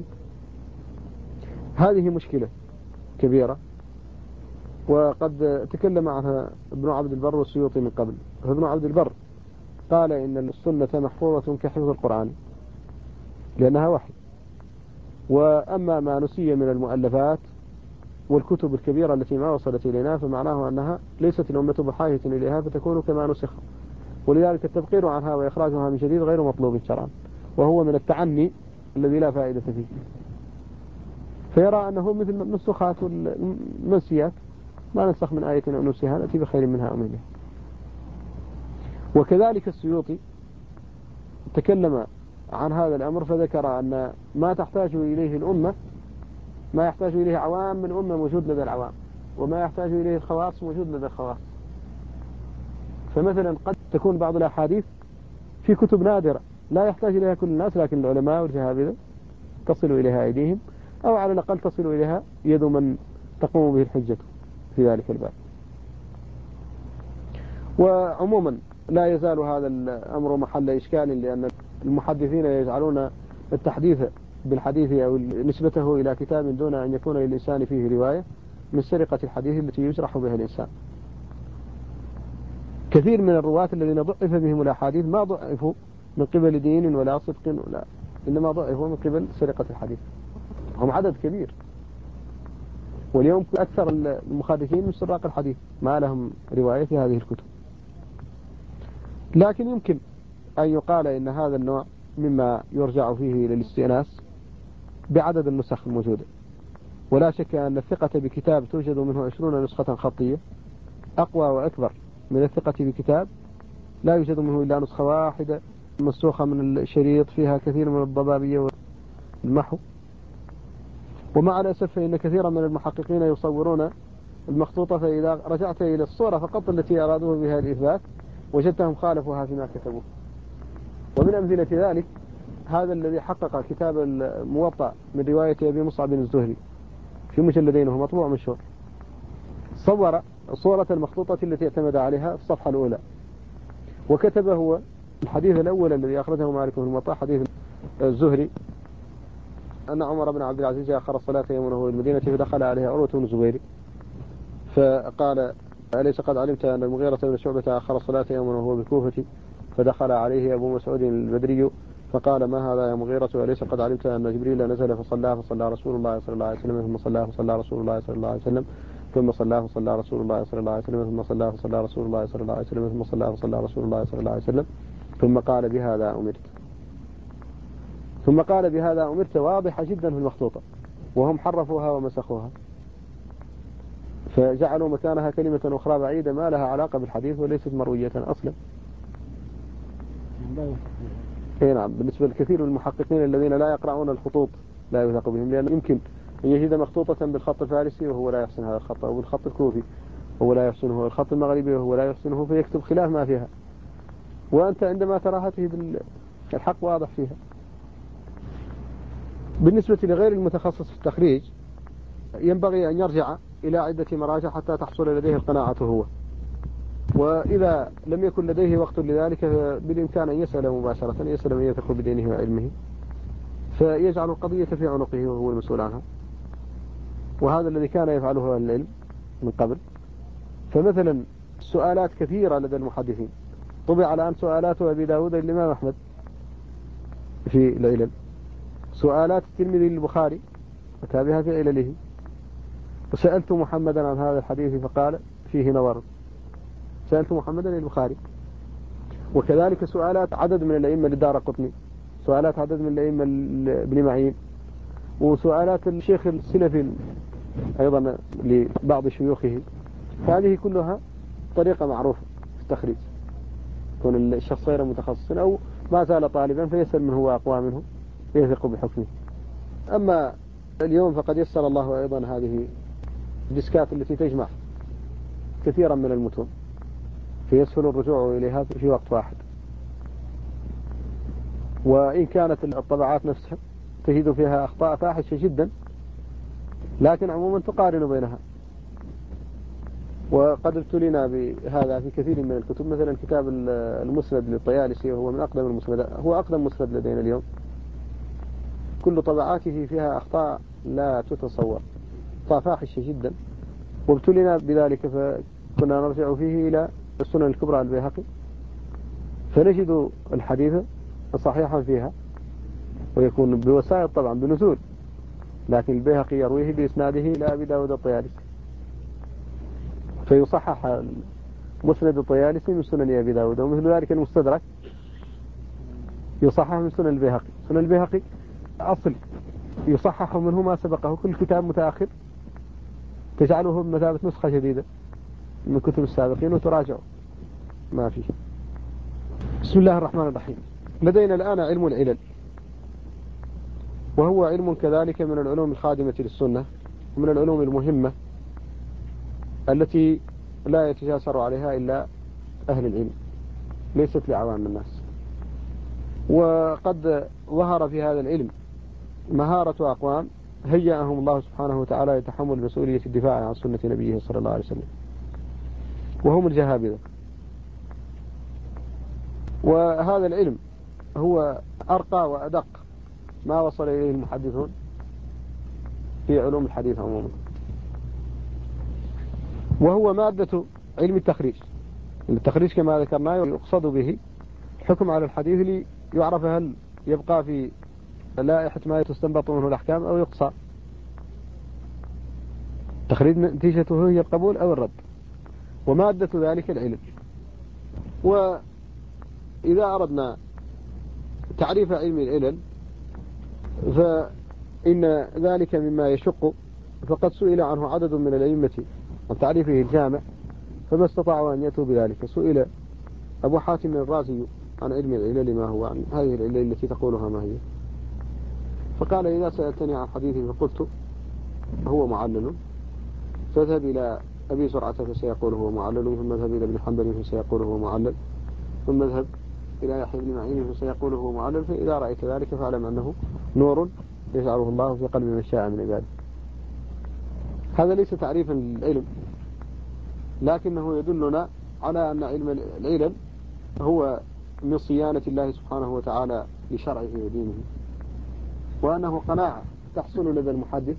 هذه مشكلة كبيرة، وقد تكلم عنها ابن عبد البر والسيوطي من قبل. ابن عبد البر قال إن السنة محفوظة كحفظ القرآن لأنها وحي، وأما ما نسي من المؤلفات والكتب الكبيرة التي ما وصلت إلينا فمعناه أنها ليست الأمة بحاجة إليها فتكون كما نسخ، ولذلك التبقير عنها وإخراجها من جديد غير مطلوب شرعا، وهو من التعني الذي لا فائدة فيه. فيرى أنه مثل النسخات والمنسيات، ما ننسخ من آية أو ننسيها نأتي بخير منها أو منها. وكذلك السيوطي تكلم عن هذا الأمر فذكر أن ما تحتاج إليه الأمة ما يحتاج إليه عوام من أمة موجود لدى العوام، وما يحتاج إليه الخواص موجود لدى الخواص. فمثلا قد تكون بعض الأحاديث في كتب نادرة لا يحتاج إليها كل الناس، لكن العلماء والجهابذة تصل إليها أيديهم، أو على الأقل تصل إليها يد من تقوم به الحجة في ذلك الباب. وعموما لا يزال هذا الأمر محل إشكال، لأن المحدثين يجعلون التحديث بالحديث أو نسبته إلى كتاب دون أن يكون للإنسان فيه رواية من سرقة الحديث التي يجرح بها الإنسان. كثير من الرواة الذين ضعف بهم الأحاديث ما ضعفوا من قبل دين ولا صدق ولا، إنما ضعفوا من قبل سرقة الحديث. هم عدد كبير، واليوم أكثر المحدثين من سراق الحديث ما لهم رواية في هذه الكتب. لكن يمكن أن يقال إن هذا النوع مما يرجع فيه إلى الاستئناس بعدد النسخ الموجودة، ولا شك أن الثقة بكتاب توجد منه 20 نسخة خطية أقوى وأكبر من الثقة بكتاب لا يوجد منه إلا نسخة واحدة مسوخة من الشريط فيها كثير من الضبابية والمحو. ومع الأسف فإن كثيرا من المحققين يصورون المخطوطة، فإذا رجعت إلى الصورة فقط التي أرادوا بها الإثبات وجدتهم خالفوها فيما كتبوه. ومن أمثلة ذلك هذا الذي حقق كتاب الموطأ من رواية أبي مصعب الزهري في مجلدين وهو مطبوع مشهور، صور صورة المخطوطة التي اعتمد عليها في الصفحة الأولى، وكتب هو الحديث الأول الذي أخرجه مالك في الموطأ حديث الزهري أن عمر بن عبد العزيز أخر الصلاة يوما وهو بالمدينة فدخل عليها عروة بن الزبير فقال أليس قد علمت أن المغيرة بن شعبة أخر الصلاة يوما وهو بالكوفة؟ فدخل عليه أبو مسعود البدري فقال ما هذا يا مغيرة؟ أليس قد علمت أن جبريل نزل فصلى رسول الله صلى الله عليه وسلم ثم صلى رسول الله صلى الله عليه وسلم ثم صلى رسول الله صلى الله عليه وسلم ثم صلى رسول الله صلى الله عليه وسلم ثم صلى رسول الله صلى الله عليه وسلم ثم قال بهذا أمرت. ثم قال بهذا أمرت واضحة جدا في المخطوطة، وهم حرفوها ومسخوها فجعلوا مكانها كلمة أخرى بعيدة ما لها علاقة بالحديث وليست مروية أصلا. نعم، بالنسبة لكثير من المحققين الذين لا يقرؤون الخطوط لا يوثق بهم، لأن يمكن أن يجد مخطوطة بالخط الفارسي وهو لا يحسن هذا الخط، أو بالخط الكوفي وهو لا يحسنه، أو الخط المغربي وهو لا يحسنه، فيكتب خلاف ما فيها، وأنت عندما تراها تجد الحق واضح فيها. بالنسبة لغير المتخصص في التخريج ينبغي أن يرجع إلى عدة مراجع حتى تحصل لديه القناعة هو، وإذا لم يكن لديه وقت لذلك بالإمكان أن يسأل مباشرة، يسأل من يثق بدينه وعلمه فيجعل القضية في عنقه وهو المسؤول عنها، وهذا الذي كان يفعله أهل العلم من قبل. فمثلا سؤالات كثيرة لدى المحدثين طبع الآن سؤالات أبي داود للإمام أحمد في العلل، سؤالات الترمذي للبخاري وتابعها في علله، وسألت محمدا عن هذا الحديث فقال فيه نظر، سألت محمدا البخاري. وكذلك سؤالات عدد من الأئمة للدارقطني، سؤالات عدد من الأئمة لابن معين، وسؤالات الشيخ السلفي أيضا لبعض شيوخه. هذه كلها طريقة معروفة في التخريج، يكون الشخص غير متخصص أو ما زال طالبا فيسأل من هو أقوى منه يثق بحكمه. أما اليوم فقد يسر الله أيضا هذه الديسكات التي تجمع كثيرا من المتون فيسهل الرجوع إليها في وقت واحد، وإن كانت الطبعات نفسها تجد فيها أخطاء فاحشة جدا، لكن عموما تقارن بينها وقد ابتلينا بهذا في كثير من الكتب، مثلا كتاب المسند للطيالسي، وهو من أقدم المسند، هو أقدم مسند لدينا اليوم، كل طبعاته فيها أخطاء لا تتصور، أخطاء فاحشة جدا، وابتلينا بذلك، فكنا نرجع فيه إلى السنن الكبرى البيهقي فنجد الحديث صحيحا فيها، ويكون بوسائط طبعا بنزول، لكن البيهقي يرويه بإسناده إلى أبي داود الطيالسي، فيصحح مسند الطيالسي من سنن أبي داود، ومثل ذلك المستدرك يصحح من سنن البيهقي. سنن البيهقي أصل يصحح منه ما سبقه، كل كتاب متأخر تجعله بمثابة نسخة جديدة من كتب السابقين وتراجعه ما فيه. بسم الله الرحمن الرحيم. لدينا الآن علم العلل، وهو علم كذلك من العلوم الخادمة للسنة، ومن العلوم المهمة التي لا يتجاسر عليها إلا أهل العلم، ليست لعوام الناس. وقد ظهر في هذا العلم مهارة أقوام هيأهم الله سبحانه وتعالى لتحمل مسؤولية الدفاع عن سنة نبيه صلى الله عليه وسلم، وهم الجهابذة. وهذا العلم هو أرقى وأدق ما وصل إليه المحدثون في علوم الحديث عموما، وهو مادة علم التخريج. التخريج كما ذكرنا يقصد به حكم على الحديث ليعرف هل يبقى في لائحة ما تستنبط منه الأحكام أو يقصى. تخريج نتيجته هي القبول أو الرد، ومادة ذلك العلم. وإذا أردنا تعريف علم العلل فإن ذلك مما يشق، فقد سئل عنه عدد من الأئمة عن تعريفه الجامع فما استطاعوا أن يأتوا بذلك. سئل أبو حاتم الرازي عن علم العلل ما هو، عن هذه العلل التي تقولها ما هي، فقال إذا سألتني عن حديث فقلت هو معلل، فاذهب إلى أبي زرعة فسيقول هو معلل، ثم اذهب إلى ابن حنبل فسيقول هو معلل، ثم اذهب إلى يحيى بن معين فسيقول هو معلل. فإذا رأيت ذلك فاعلم أنه نور يجعله الله في قلب من شاء من عباده. هذا ليس تعريفا للعلم، لكنه يدلنا على أن علم العلل هو من صيانة الله سبحانه وتعالى لشرعه ودينه، وأنه قناعة تحصل لدى المحدث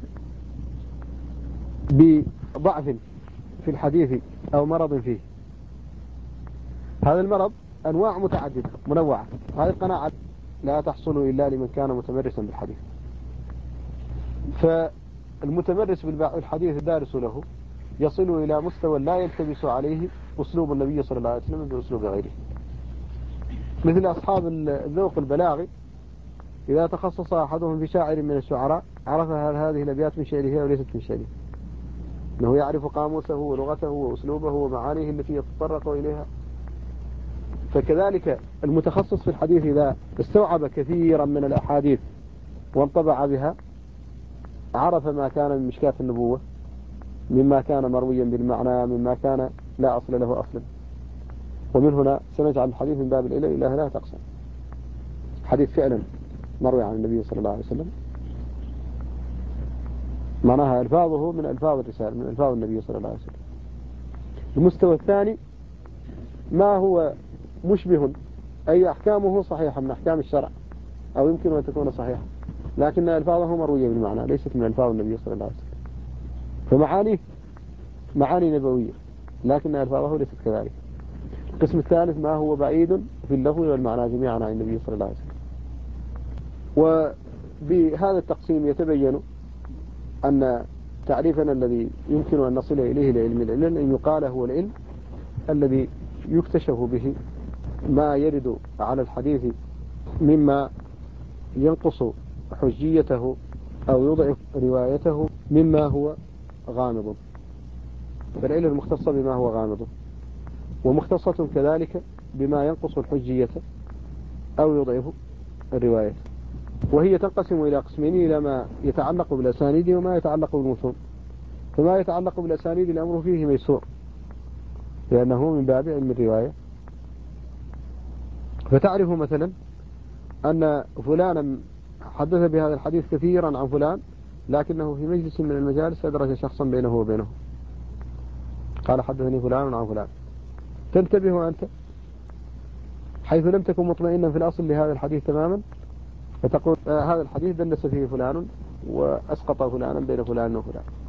بضعف في الحديث أو مرض فيه. هذا المرض أنواع متعددة منوعة، هذه القناعة لا تحصل إلا لمن كان متمرسا بالحديث. فالمتمرس بالحديث الدارس له يصل إلى مستوى لا يلتبس عليه أسلوب النبي صلى الله عليه وسلم بأسلوب غيره، مثل أصحاب الذوق البلاغي إذا تخصص أحدهم في شاعر من الشعراء عرف هل هذه الأبيات من شعره أو ليست من شعره، أنه يعرف قاموسه ولغته وأسلوبه ومعانيه التي يتطرق إليها. فكذلك المتخصص في الحديث إذا استوعب كثيرا من الأحاديث وانطبع بها عرف ما كان من مشكاة النبوة، مما كان مرويا بالمعنى، مما كان لا أصل له أصلا. ومن هنا سنجعل الحديث من باب العلل إلى لا تقسم، حديث فعلا مروي عن النبي صلى الله عليه وسلم معناها ألفاظه من ألفاظ الرسالة، من ألفاظ النبي صلى الله عليه وسلم. المستوى الثاني ما هو مشبه أي أحكامه صحيحة من أحكام الشرع أو يمكن أن تكون صحيحة، لكن ألفاظه مروية بالمعنى ليست من ألفاظ النبي صلى الله عليه وسلم، فمعانيه معاني نبوية لكن ألفاظه ليست كذلك. القسم الثالث ما هو بعيد في اللفظ والمعنى جميعا عن النبي صلى الله عليه وسلم. وبهذا التقسيم يتبين أن تعريفنا الذي يمكن أن نصل إليه لعلم العلل أن يقال هو العلم الذي يكتشف به ما يرد على الحديث مما ينقص حجيته أو يضعف روايته مما هو غامض، فالعلم المختصة بما هو غامض، ومختصة كذلك بما ينقص الحجية أو يضعف الرواية. وهي تنقسم إلى قسمين، إلى ما يتعلق بالأسانيد وما يتعلق بالمتون. فما يتعلق بالأسانيد الأمر فيه ميسور لأنه من باب علم الرواية. فتعرف مثلا أن فلانا حدث بهذا الحديث كثيرا عن فلان، لكنه في مجلس من المجالس أدرج شخصا بينه وبينه، قال حدثني فلان عن فلان. تنتبه أنت حيث لم تكن مطمئنا في الأصل لهذا الحديث تماما، فتقول هذا الحديث دلس فيه فلان وأسقط فلانا بين فلان وفلان.